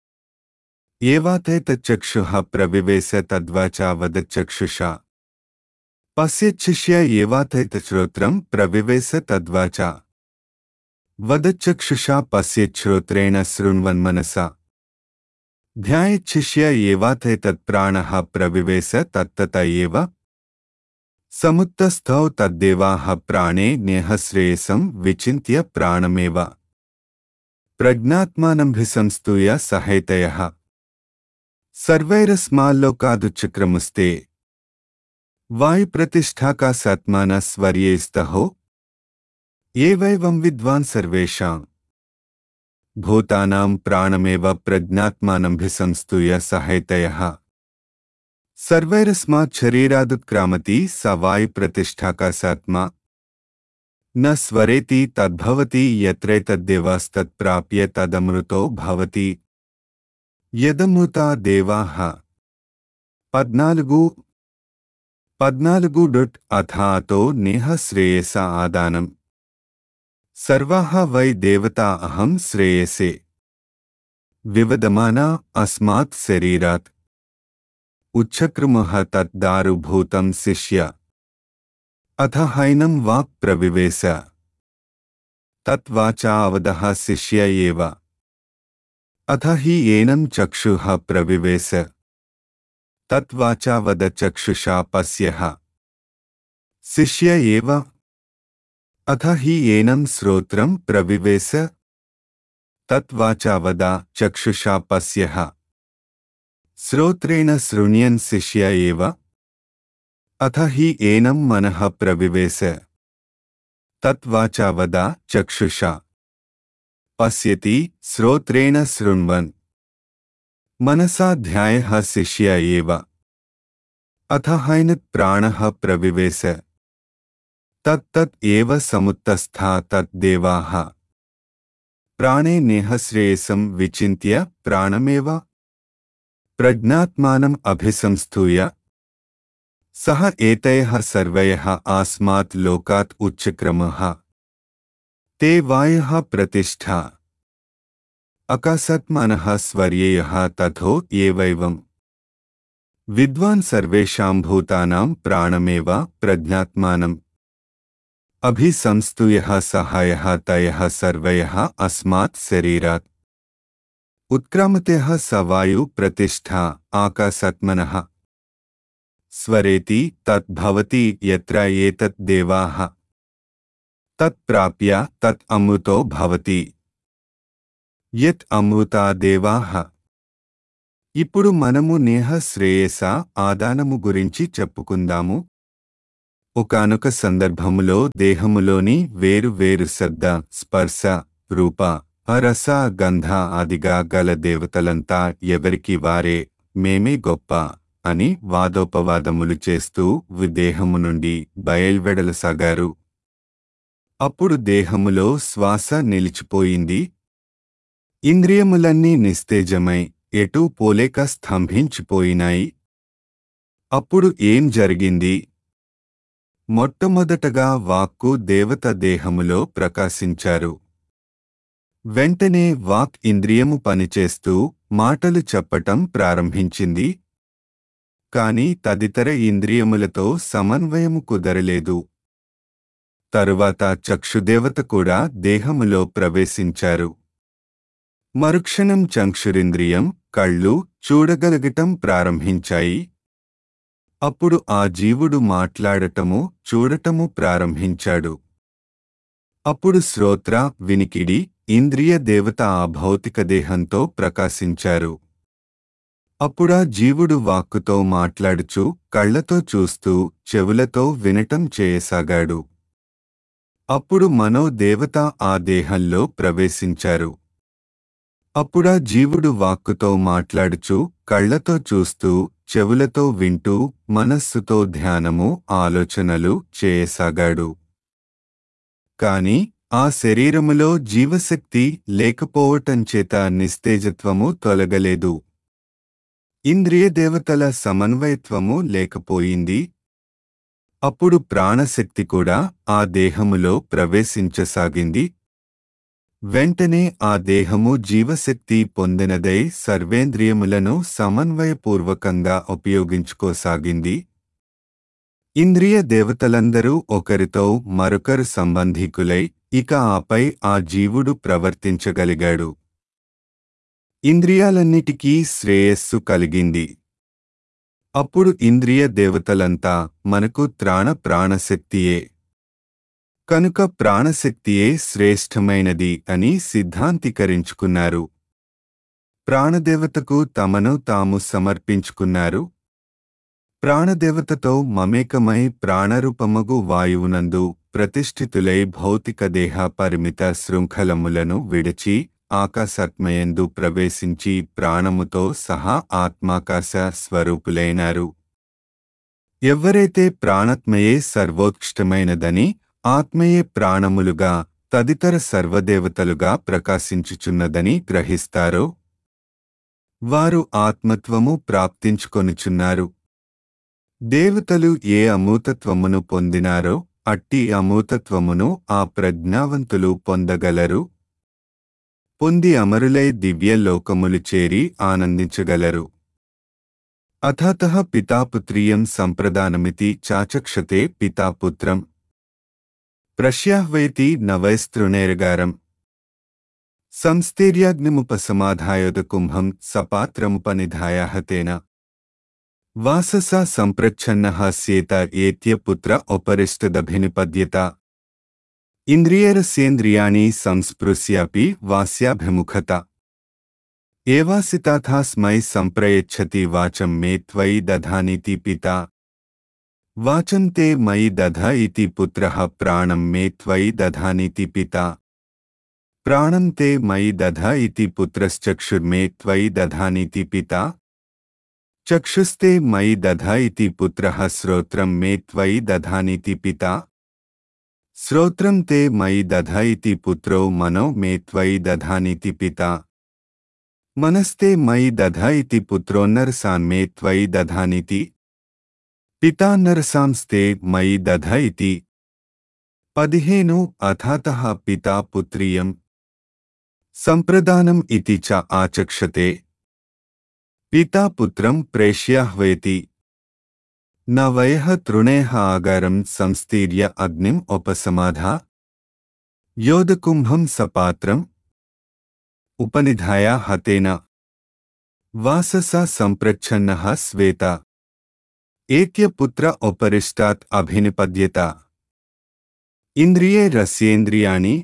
ఏవాథైతచ్చక్షుః ప్రవివేశ తద్వాచా వదచ్చక్షుషా పశ్యేచ్ఛిష్య ఏవాథైతశ్రోత్రం ప్రవివేశ తద్వాచా వదచ్చక్షుషా పశ్యేచ్ఛ్రోత్రేణ శృణ్వన్మనసా ధ్యాయేచ్ఛిష్య ఏవాథైతత్ప్రాణః ప్రవివేశ తత్తత ఏవ సముత్తస్థౌ తద్దేవాః ప్రాణే నేహ శ్రేయసం విచింత్య ప్రాణమేవ ప్రజ్ఞాత్మానంభిసంస్తూయ సహైతయః సర్వైరస్మాల్లోకాదుచక్రముస్తే వాయుప్రతిష్ఠాకాశాత్మాన స్వర్యేస్తహో ఏవైవం విద్వాన్ సర్వేషాం భూతానాం ప్రాణమేవ ప్రజ్ఞాత్మానంభిసంస్తూయ సహైతయః సర్వైరస్మాత్ శరీరాదుత్క్రామతి స వాయు ప్రతిష్ఠాకాశాత్మా న స్వరేతి తద్భవతి యత్రైతద్దేవాస్తత్ప్రాప్య తదమృతో భవతి యదమృతా దేవాః. పద్నాలుగు పద్నాలుగు డొట్ అథాతో నేహ శ్రేయస ఆదానం సర్వాః వై దేవతా అహం శ్రేయసే వివదమానా అస్మాత్ శరీరాత్ ఉచ్ఛక్రుమః తత్ దారుభూతం శిష్య అథ హైనం వాక్ ప్రవివేశ తత్వాచా అవదః శిష్య ఏవ అథ హి ఏనం చక్షుః ప్రవివేశ తత్వాచా వద చక్షుషా పశ్యః శిష్య ఏవ అథ హి ఏనం శ్రోత్రం ప్రవివేశ తత్వాచా వద చక్షుషా పశ్యః శ్రోత్రేణ శృణ్యన్ శిష్య ఏవ అథ హి ఏనం మనః ప్రవివేశ తత్వాచా వద చక్షుషా పశ్యతి శ్రోత్రేణ శృణ్వన్ మనసా ధ్యాయః శిష్య ఏవ అథ హైనత్ ప్రాణః ప్రవివేశ తత్తత్ ఏవ సముత్తస్థా తత్ దేవాః ప్రాణే నేహ శ్రేయసం విచింత్య ప్రాణమేవ ప్రజ్ఞాత్మానం అభిసంస్థూయ సహ ఏతయః సర్వయః ఆస్మాత్ లోకాత్ ఉచ్ఛక్రమః తే వాయః ప్రతిష్ఠా అకాశాత్మానః స్వర్యేయః తథో ఏవైవం విద్వాన్ సర్వేషాం భూతానాం ప్రాణమేవ ప్రజ్ఞాత్మానం అభిసంస్తూయః సహాయః తయః సర్వయః అస్మాత్ శరీరాత్ ఉత్క్రామతేః స వాయు ప్రతిష్ఠా ఆకాశాత్మనః స్వరేతి తత్ భవతి యత్ర ఏతత్ దేవాః తత్ ప్రాప్య తత్ అమృతో భవతి యత్ అమృతా దేవాః. ఇప్పుడు మనము నేహ శ్రేయస ఆదానము గురించి చెప్పుకుందాము. ఒకానొక సందర్భములో దేహములోని వేరు వేరు శబ్ద స్పర్శ రూప రస గంధ ఆదిగా గల దేవతలంతా ఎవరికి వారే మేమే గొప్ప అని వాదోపవాదములు చేస్తూ దేహము నుండి బయల్వెడలసాగారు. అప్పుడు దేహములో శ్వాస నిలిచిపోయింది. ఇంద్రియములన్నీ నిస్తేజమై ఎటూ పోలేక స్తంభించిపోయినాయి. అప్పుడు ఏం జరిగింది? మొట్టమొదటగా వాక్కు దేవత దేహములో ప్రకాశించారు. వెంటనే వాక్ ఇంద్రియము పనిచేస్తూ మాటలు చెప్పటం ప్రారంభించింది. కాని తదితర ఇంద్రియములతో సమన్వయము కుదరలేదు. తరువాత చక్షుదేవత కూడా దేహములో ప్రవేశించారు. మరుక్షణం చక్షురింద్రియం కళ్ళు చూడగలగటం ప్రారంభించాయి. అప్పుడు ఆ జీవుడు మాట్లాడటము చూడటము ప్రారంభించాడు. అప్పుడు శ్రోత్ర వినికిడి ఇంద్రియ దేవత ఆ భౌతిక దేహంతో ప్రకాశించారు. అప్పుడా జీవుడు వాక్కుతో మాట్లాడుచూ కళ్లతో చూస్తూ చెవులతో వినటం చేయసాగాడు. అప్పుడు మనోదేవత ఆ దేహంలో ప్రవేశించారు. అప్పుడా జీవుడు వాక్కుతో మాట్లాడుచూ కళ్లతో చూస్తూ చెవులతో వింటూ మనస్సుతో ధ్యానము ఆలోచనలు చేయసాగాడు. కాని ఆ శరీరములో జీవశక్తి లేకపోవటంచేత నిస్తేజత్వము తొలగలేదు. ఇంద్రియదేవతల సమన్వయత్వము లేకపోయింది. అప్పుడు ప్రాణశక్తి కూడా ఆ దేహములో ప్రవేశించసాగింది. వెంటనే ఆ దేహము జీవశక్తి పొందినదై సర్వేంద్రియములను సమన్వయపూర్వకంగా ఉపయోగించుకోసాగింది. ఇంద్రియ దేవతలందరూ ఒకరితో మరొకరు సంబంధికులై ఇక ఆపై ఆ జీవుడు ప్రవర్తించగలిగాడు. ఇంద్రియాలన్నిటికీ శ్రేయస్సు కలిగింది. అప్పుడు ఇంద్రియ దేవతలంతా మనకు త్రాణ ప్రాణశక్తియే కనుక ప్రాణశక్తియే శ్రేష్టమైనది అని సిద్ధాంతీకరించుకున్నారు. ప్రాణదేవతకు తమను తాము సమర్పించుకున్నారు. ప్రాణదేవతతో మమేకమై ప్రాణరూపమగు వాయువునందు ప్రతిష్ఠితులై భౌతిక దేహ పరిమిత శృంఖలములను విడిచి ఆకాశాత్మయందు ప్రవేశించి ప్రాణముతో సహా ఆత్మాకాశ స్వరూపులైనారు. ఎవరైతే ప్రాణాత్మయే సర్వోత్కృష్టమైనదని, ఆత్మయే ప్రాణములుగా తదితర సర్వదేవతలుగా ప్రకాశించుచున్నదని గ్రహిస్తారో వారు ఆత్మత్వము ప్రాప్తించుకొనుచున్నారు. దేవతలు ఏ అమూతత్వమును పొందినారో అట్టి అమూతత్వమును ఆ ప్రజ్ఞావంతులు పొందగలరు. పొంది అమరులై దివ్య లోకములు చేరి ఆనందించగలరు. అథాతః పితాపుత్రీయం సంప్రదానమితి చాచక్షతే పితాపుత్రం ప్రశ్యాహ్వైతి నవైస్తృణేరగారం సంస్థీర్యాగ్నిముపసమాధాయోదకుంభం సపాత్రముపనిధాయాహతేన వాససా సంప్రచ్ఛన్నః స్యేత ఏత్య పుత్ర ఉపరిష్టదభినిపద్యత ఇంద్రియరస్యేంద్రియాణి సంస్పృశ్యాపి వాస్యాభిముఖత ఏవాసితాథాస్మై సంప్రయచ్చతి వాచం మే త్వయి దధానితి పితా వాచం తే మయి దధ ఇతి పుత్రః ప్రాణం మే త్వయి దధానితి పితా ప్రాణం తే మయి దధ ఇతి పుత్రశ్చక్షుర్మే త్వయి దధానితి పితా చక్షుస్తే మయి దధ ఇతి పుత్రః శ్రోత్రం మే త్వయి దధానితి పితా శ్రోత్రం తే మయి దధ ఇతి పుత్రో మనో మే త్వయి దధానితి పితా మనస్తే మయి దధ ఇతి పుత్రోన్నరసాన్ మే త్వయి దధానితి పితా నరసాంస్తే మయి దధ ఇతి. పదిహేను అథాతః పితా పుత్రీయం సంప్రదానం ఇతి చ ఆచక్షతే పితా పుత్రం ప్రేష్యాహ్వేతి న వయః తృణేః ఆగారం సంస్థీర్య అగ్నిం ఉపసమాధా యోదకుంభం సపాత్రం ఉపనిధాయ హతేన వాససా సంప్రచ్ఛన్నః శ్వేత ఏత్య పుత్ర ఉపరిష్టాత్ అభినిపద్యత ఇంద్రియే రస్యేంద్రియాణి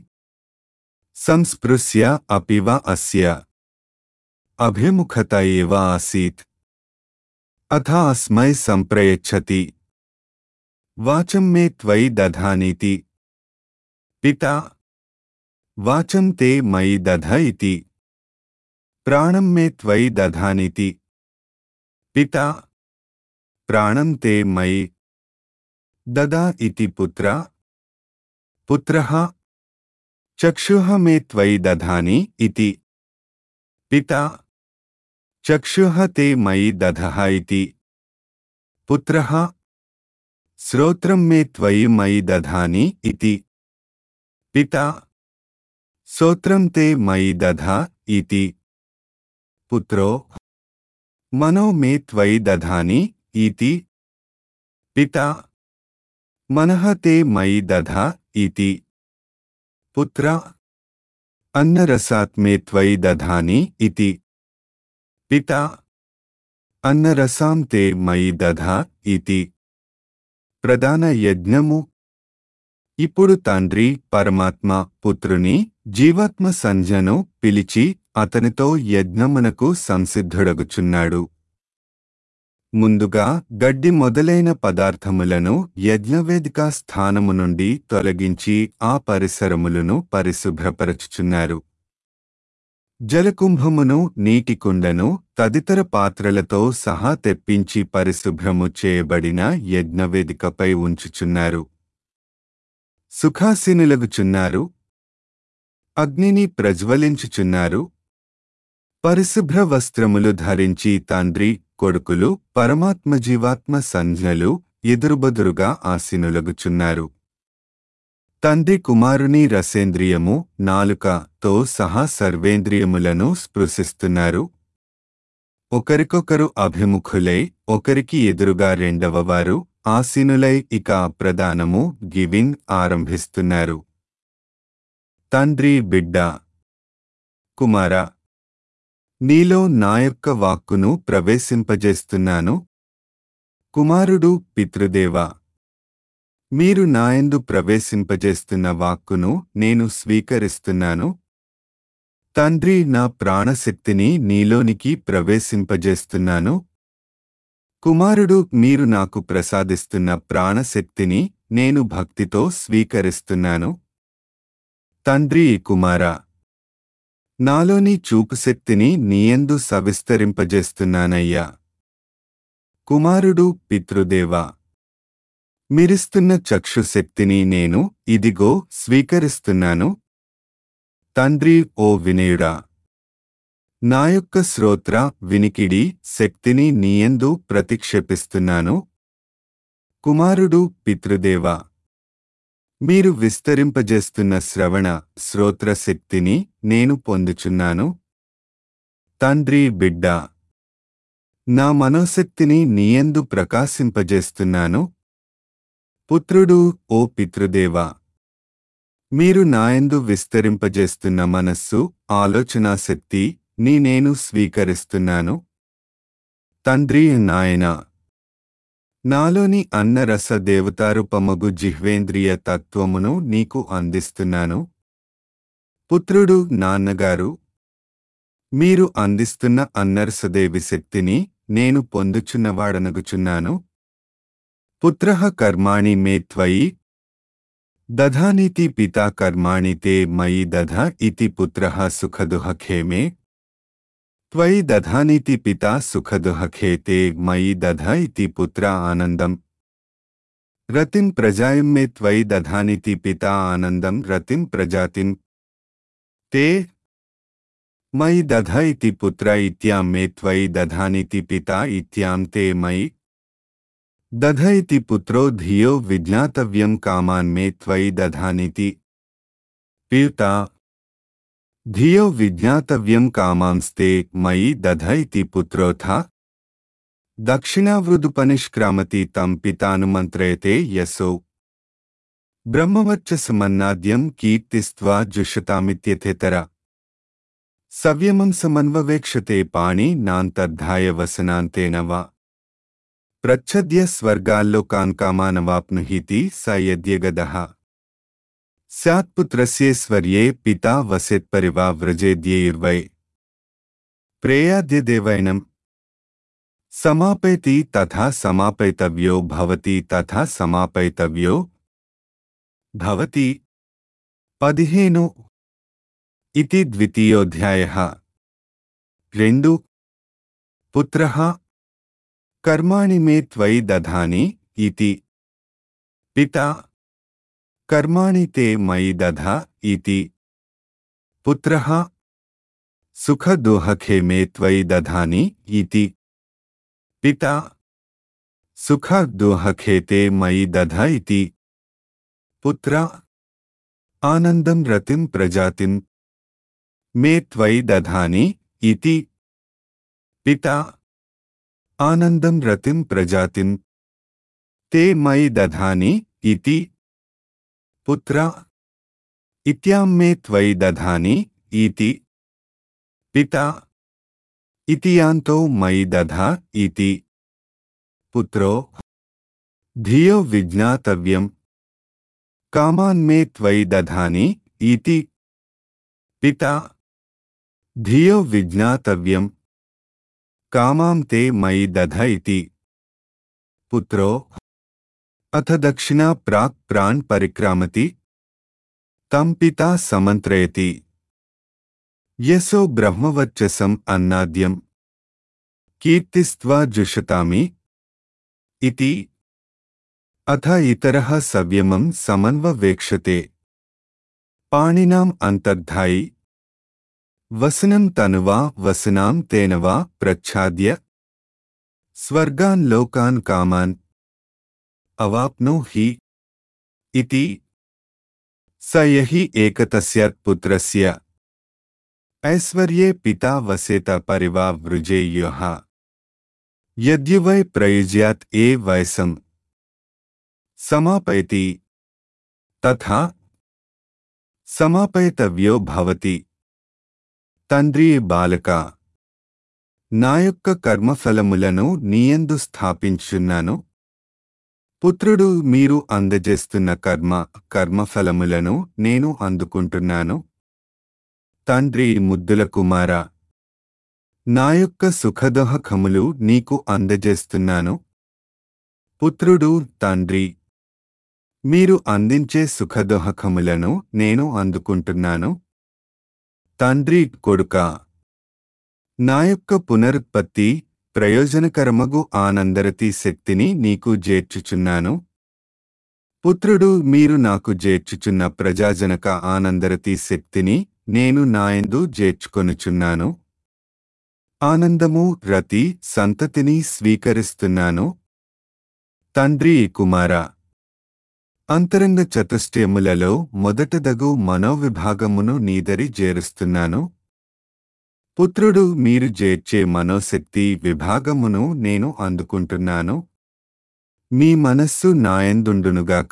సంస్పృశ్య అపి వా అస్య అభిముఖత ఏవ ఆసీత్ అథా అస్మై సంప్రయచ్చతి వాచం మే త్వయి దధానితి పితా వాచం తే మయి దధ ఇతి ప్రాణం మే త్వయి దధానితి పితా ప్రాణం తే మయి దదా ఇతి పుత్ర పుత్రః చక్షుః మే త్వయి దధాని ఇతి పితా చక్షుః తే మయి దధః ఇతి పుత్రః శ్రోత్రం మే త్వయి మయి దధాని ఇతి పితా శ్రోత్రం తే మయి దధా ఇతి పుత్రో మనో మే త్వయి దధాని ఇతి పితా మనః తే మయి దధా ఇతి పుత్ర అన్నరసాత్ మే త్వయి దధాని ఇతి పితా అన్నరసాం తే మయి దధా ఇతి. ప్రధాన యజ్ఞము. ఇప్పుడు తండ్రి పరమాత్మ పుత్రుని జీవాత్మ సంజ్ఞను పిలిచి అతనితో యజ్ఞమునకు సంసిద్ధుడగుచున్నాడు. ముందుగా గడ్డి మొదలైన పదార్థములను యజ్ఞవేదికా స్థానము నుండి తొలగించి ఆ పరిసరములను పరిశుభ్రపరచుచున్నారు. జలకుంభమును నీటికుండను తదితర పాత్రలతో సహా తెప్పించి పరిశుభ్రము చేయబడిన యజ్ఞవేదికపై ఉంచుచున్నారు. సుఖాసీనులగుచున్నారు. అగ్నిని ప్రజ్వలించుచున్నారు. పరిశుభ్ర వస్త్రములు ధరించి తండ్రి కొడుకులు పరమాత్మ జీవాత్మ సంజ్ఞలు ఎదురుబదురుగా ఆసీనులగుచున్నారు. తండ్రి కుమారుని రసేంద్రియము నాలుకతో సహా సర్వేంద్రియములను స్పృశిస్తున్నారు. ఒకరికొకరు అభిముఖులై ఒకరికి ఎదురుగా రెండవవారు ఆసీనులై ఇక ప్రదానము గివింగ్ ఆరంభిస్తున్నారు. తండ్రి బిడ్డ కుమారా, నీలో నా యొక్క వాక్కును ప్రవేశింపజేస్తున్నాను. కుమారుడు పితృదేవా, మీరు నాయందు ప్రవేశింపజేస్తున్న వాక్కును నేను స్వీకరిస్తున్నాను. తండ్రి, నా ప్రాణశక్తిని నీలోనికి ప్రవేశింపజేస్తున్నాను. కుమారుడు మీరు నాకు ప్రసాదిస్తున్న ప్రాణశక్తిని నేను భక్తితో స్వీకరిస్తున్నాను. తండ్రి కుమారా, నాలోని చూపుశక్తిని నీయందు సవిస్తరింపజేస్తున్నానయ్యా. కుమారుడు పితృదేవా, మీరిస్తున్న చక్షుశక్తిని నేను ఇదిగో స్వీకరిస్తున్నాను. తండ్రి ఓ వినయుడా, నా యొక్క శ్రోత్ర వినికిడి శక్తిని నీయందు ప్రతిక్షేపిస్తున్నాను. కుమారుడు పితృదేవా, మీరు విస్తరింపజేస్తున్న శ్రవణ శ్రోత్ర శక్తిని నేను పొందుచున్నాను. తండ్రి బిడ్డా, నా మనోశక్తిని నీయందు ప్రకాశింపజేస్తున్నాను. పుత్రుడు ఓ పితృదేవా, మీరు నాయందు విస్తరింపజేస్తున్న మనస్సు ఆలోచనాశక్తి నీ నేను స్వీకరిస్తున్నాను. తండ్రి నాయనా, నాలోని అన్నరస దేవతారూపమగు జిహ్వేంద్రియ తత్వమును నీకు అందిస్తున్నాను. పుత్రుడు నాన్నగారు, మీరు అందిస్తున్న అన్నరసదేవి శక్తిని నేను పొందుచున్నవాడనగుచున్నాను. పుత్రః కర్మాణి మే త్వయి దధానీతి పితా కర్మాణి తే మయి దధ ఇతి పుత్రః సుఖదుఃఖే మే త్వయి దధానీతి పితా సుఖదుఃఖే తే మయి దధ ఇతి పుత్ర ఆనందం రతిం ప్రజాయం మే త్వయి దధానీతి పితా ఆనందం రతిం ప్రజాతిం తే మయి దధ ఇతి పుత్ర ఇత్యాం మే త్వయి దధానీతి పితా ఇత్యాం తే మయి దధ ఇతి పుత్రో ధియో విజ్ఞాతవ్యం కామాన్ మే త్వయి దధానీతి పితా ధియో విజ్ఞాతవ్యం కామాంస్తే మయి దధ ఇతి పుత్రోథా దక్షిణావృదుపనిష్క్రామతి తం పితానుమంత్రయతే యసో బ్రహ్మవర్చసమన్నాద్యం కీర్తిస్త్వా జుషతామిత్యథేతర సవ్యమం సమన్వవేక్షతే పాణి నాంతర్ధాయ వసనాంతేన వా ప్రచ్ఛద్య స్వర్గాల్లోకాన్ కామానవాప్నుహీతి స యద్యగదః స్యాత్పుత్రస్యేశ్వర్యే పితా వసేత్పరివా వ్రజేద్యేర్వై ప్రేయాద్యదేవైనం సమాపయతి తథా సమాపయితవ్యో భవతి తథా సమాపయితవ్యో భవతి. పదిహేను ఇతి ద్వితీయోధ్యాయః. రెండు పుత్రః కర్మాణి మే త్వయి దధాని ఇతి పితా కర్మాణి తే మయి దధ ఇతి పుత్రః సుఖదుఃఖే మే త్వయి దధాని ఇతి పితా సుఖదుఃఖే తే మయి దధ ఇతి పుత్ర ఆనందం రతిం ప్రజాతిం మే త్వయి దధాని ఇతి పితా ఆనందం రతిం ప్రజాతిం తే మయి దధాని ఇతి పుత్ర ఇత్యాం మే త్వయి దధాని ఇతి పితా ఇతియాంతో మయి దధ ఇతి పుత్రో ధియో విజ్ఞాతవ్యం కామాన్ మే త్వయి దధాని ఇతి పితా ధియో విజ్ఞాతవ్యం కామాం తే మయి దధ ఇతి పుత్రో అథ దక్షిణా ప్రాక్ ప్రాణ్ పరిక్రామతి తం పితా సమంత్రయతి యసో బ్రహ్మవర్చసం అన్నాద్యం కీర్తిస్త్వా జుషతామి ఇతి అథ ఇతరః సవ్యమం సమన్వవేక్షతే పాణినాం అంతర్ధాయి వసనం తనువా వసనాం తేనవా ప్రచ్ఛాద్య స్వర్గాన్ లోకాన్ కామాన్ అవాప్నోహి ఇతి స యహి ఏకతస్యాత్ పుత్రస్య ఐశ్వర్యే పితా వసేత పరివా వృజేయుః యద్యువై ప్రయుజ్యాత్ ఏ వయసం సమాపయతి తథా సమాపయతవ్యో భవతి. తండ్రి బాలక, నా యొక్క కర్మఫలములను నీయందు స్థాపించున్నాను. పుత్రుడు మీరు అందజేస్తున్న కర్మ కర్మఫలములను నేను అందుకుంటున్నాను. తండ్రి ముద్దుల కుమారా, నా యొక్క సుఖదోహకములు నీకు అందజేస్తున్నాను. పుత్రుడు తండ్రి, మీరు అందించే సుఖదోహకములను నేను అందుకుంటున్నాను. తండ్రి కొడుకా, నా యొక్క పునరుత్పత్తి ప్రయోజనకరమగు ఆనందరతి శక్తిని నీకు చేర్చుచున్నాను. పుత్రుడు, మీరు నాకు చేర్చుచున్న ప్రజాజనక ఆనందరతి శక్తిని నేను నాయందు చేర్చుకొనుచున్నాను. ఆనందము రతి సంతతిని స్వీకరిస్తున్నాను. తండ్రి కుమార, అంతరంగ చతుష్టయములలో మొదటదగు మనోవిభాగమును నీదరి చేరుస్తున్నాను. పుత్రుడు, మీరు చేర్చే మనోశక్తి విభాగమును నేను అందుకుంటున్నాను. మీ మనస్సు నాయందుండునుగాక.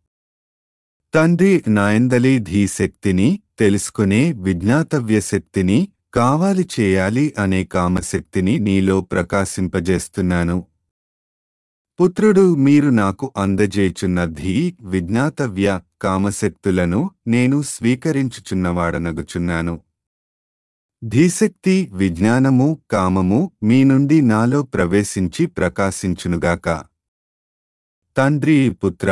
తండ్రి, నాయందలి ధీశక్తిని, తెలుసుకునే విజ్ఞాతవ్య శక్తిని, కావాలి చేయాలి అనే కామశక్తిని నీలో ప్రకాశింపజేస్తున్నాను. పుత్రుడు, మీరు నాకు అందజేచున్న ధీ విజ్ఞాతవ్య కామశక్తులను నేను స్వీకరించుచున్నవాడనగుచున్నాను. ధీశక్తి, విజ్ఞానము, కామము మీ నుండి నాలో ప్రవేశించి ప్రకాశించునుగాక. తండ్రి పుత్ర,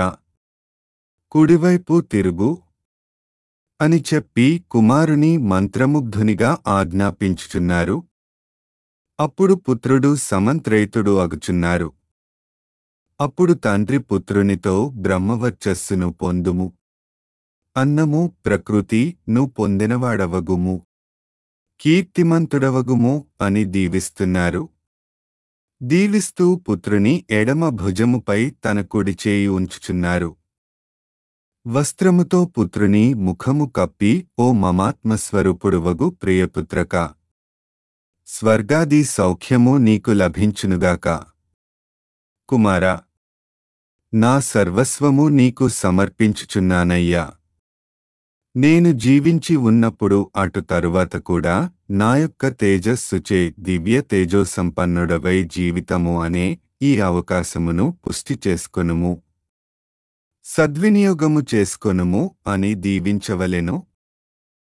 కుడివైపు తిరుగు అని చెప్పి కుమారుని మంత్రముగ్ధునిగా ఆజ్ఞాపించుచున్నారు. అప్పుడు పుత్రుడు సమంత్రేతుడు అగుచున్నారు. అప్పుడు తండ్రి పుత్రునితో, బ్రహ్మవర్చస్సును పొందుము, అన్నము ప్రకృతి ను పొందినవాడవగుము, కీర్తిమంతుడవగుము అని దీవిస్తున్నారు. దీవిస్తూ పుత్రుని ఎడమ భుజముపై తన కుడి చేయి ఉంచుచున్నారు. వస్త్రముతో పుత్రుని ముఖము కప్పి, ఓ మమాత్మస్వరూపుడువగు ప్రియపుత్రక, స్వర్గాది సౌఖ్యము నీకు లభించునుగాక. కుమారా, నా సర్వస్వము నీకు సమర్పించుచున్నానయ్యా. నేను జీవించి ఉన్నప్పుడు అటు తరువాత కూడా నా యొక్క తేజస్సుచే దివ్య తేజోసంపన్నుడవై జీవితము అనే ఈ అవకాశమును పుష్టి చేసుకొనుము, సద్వినియోగము చేసుకొనుము అని దీవించవలెను.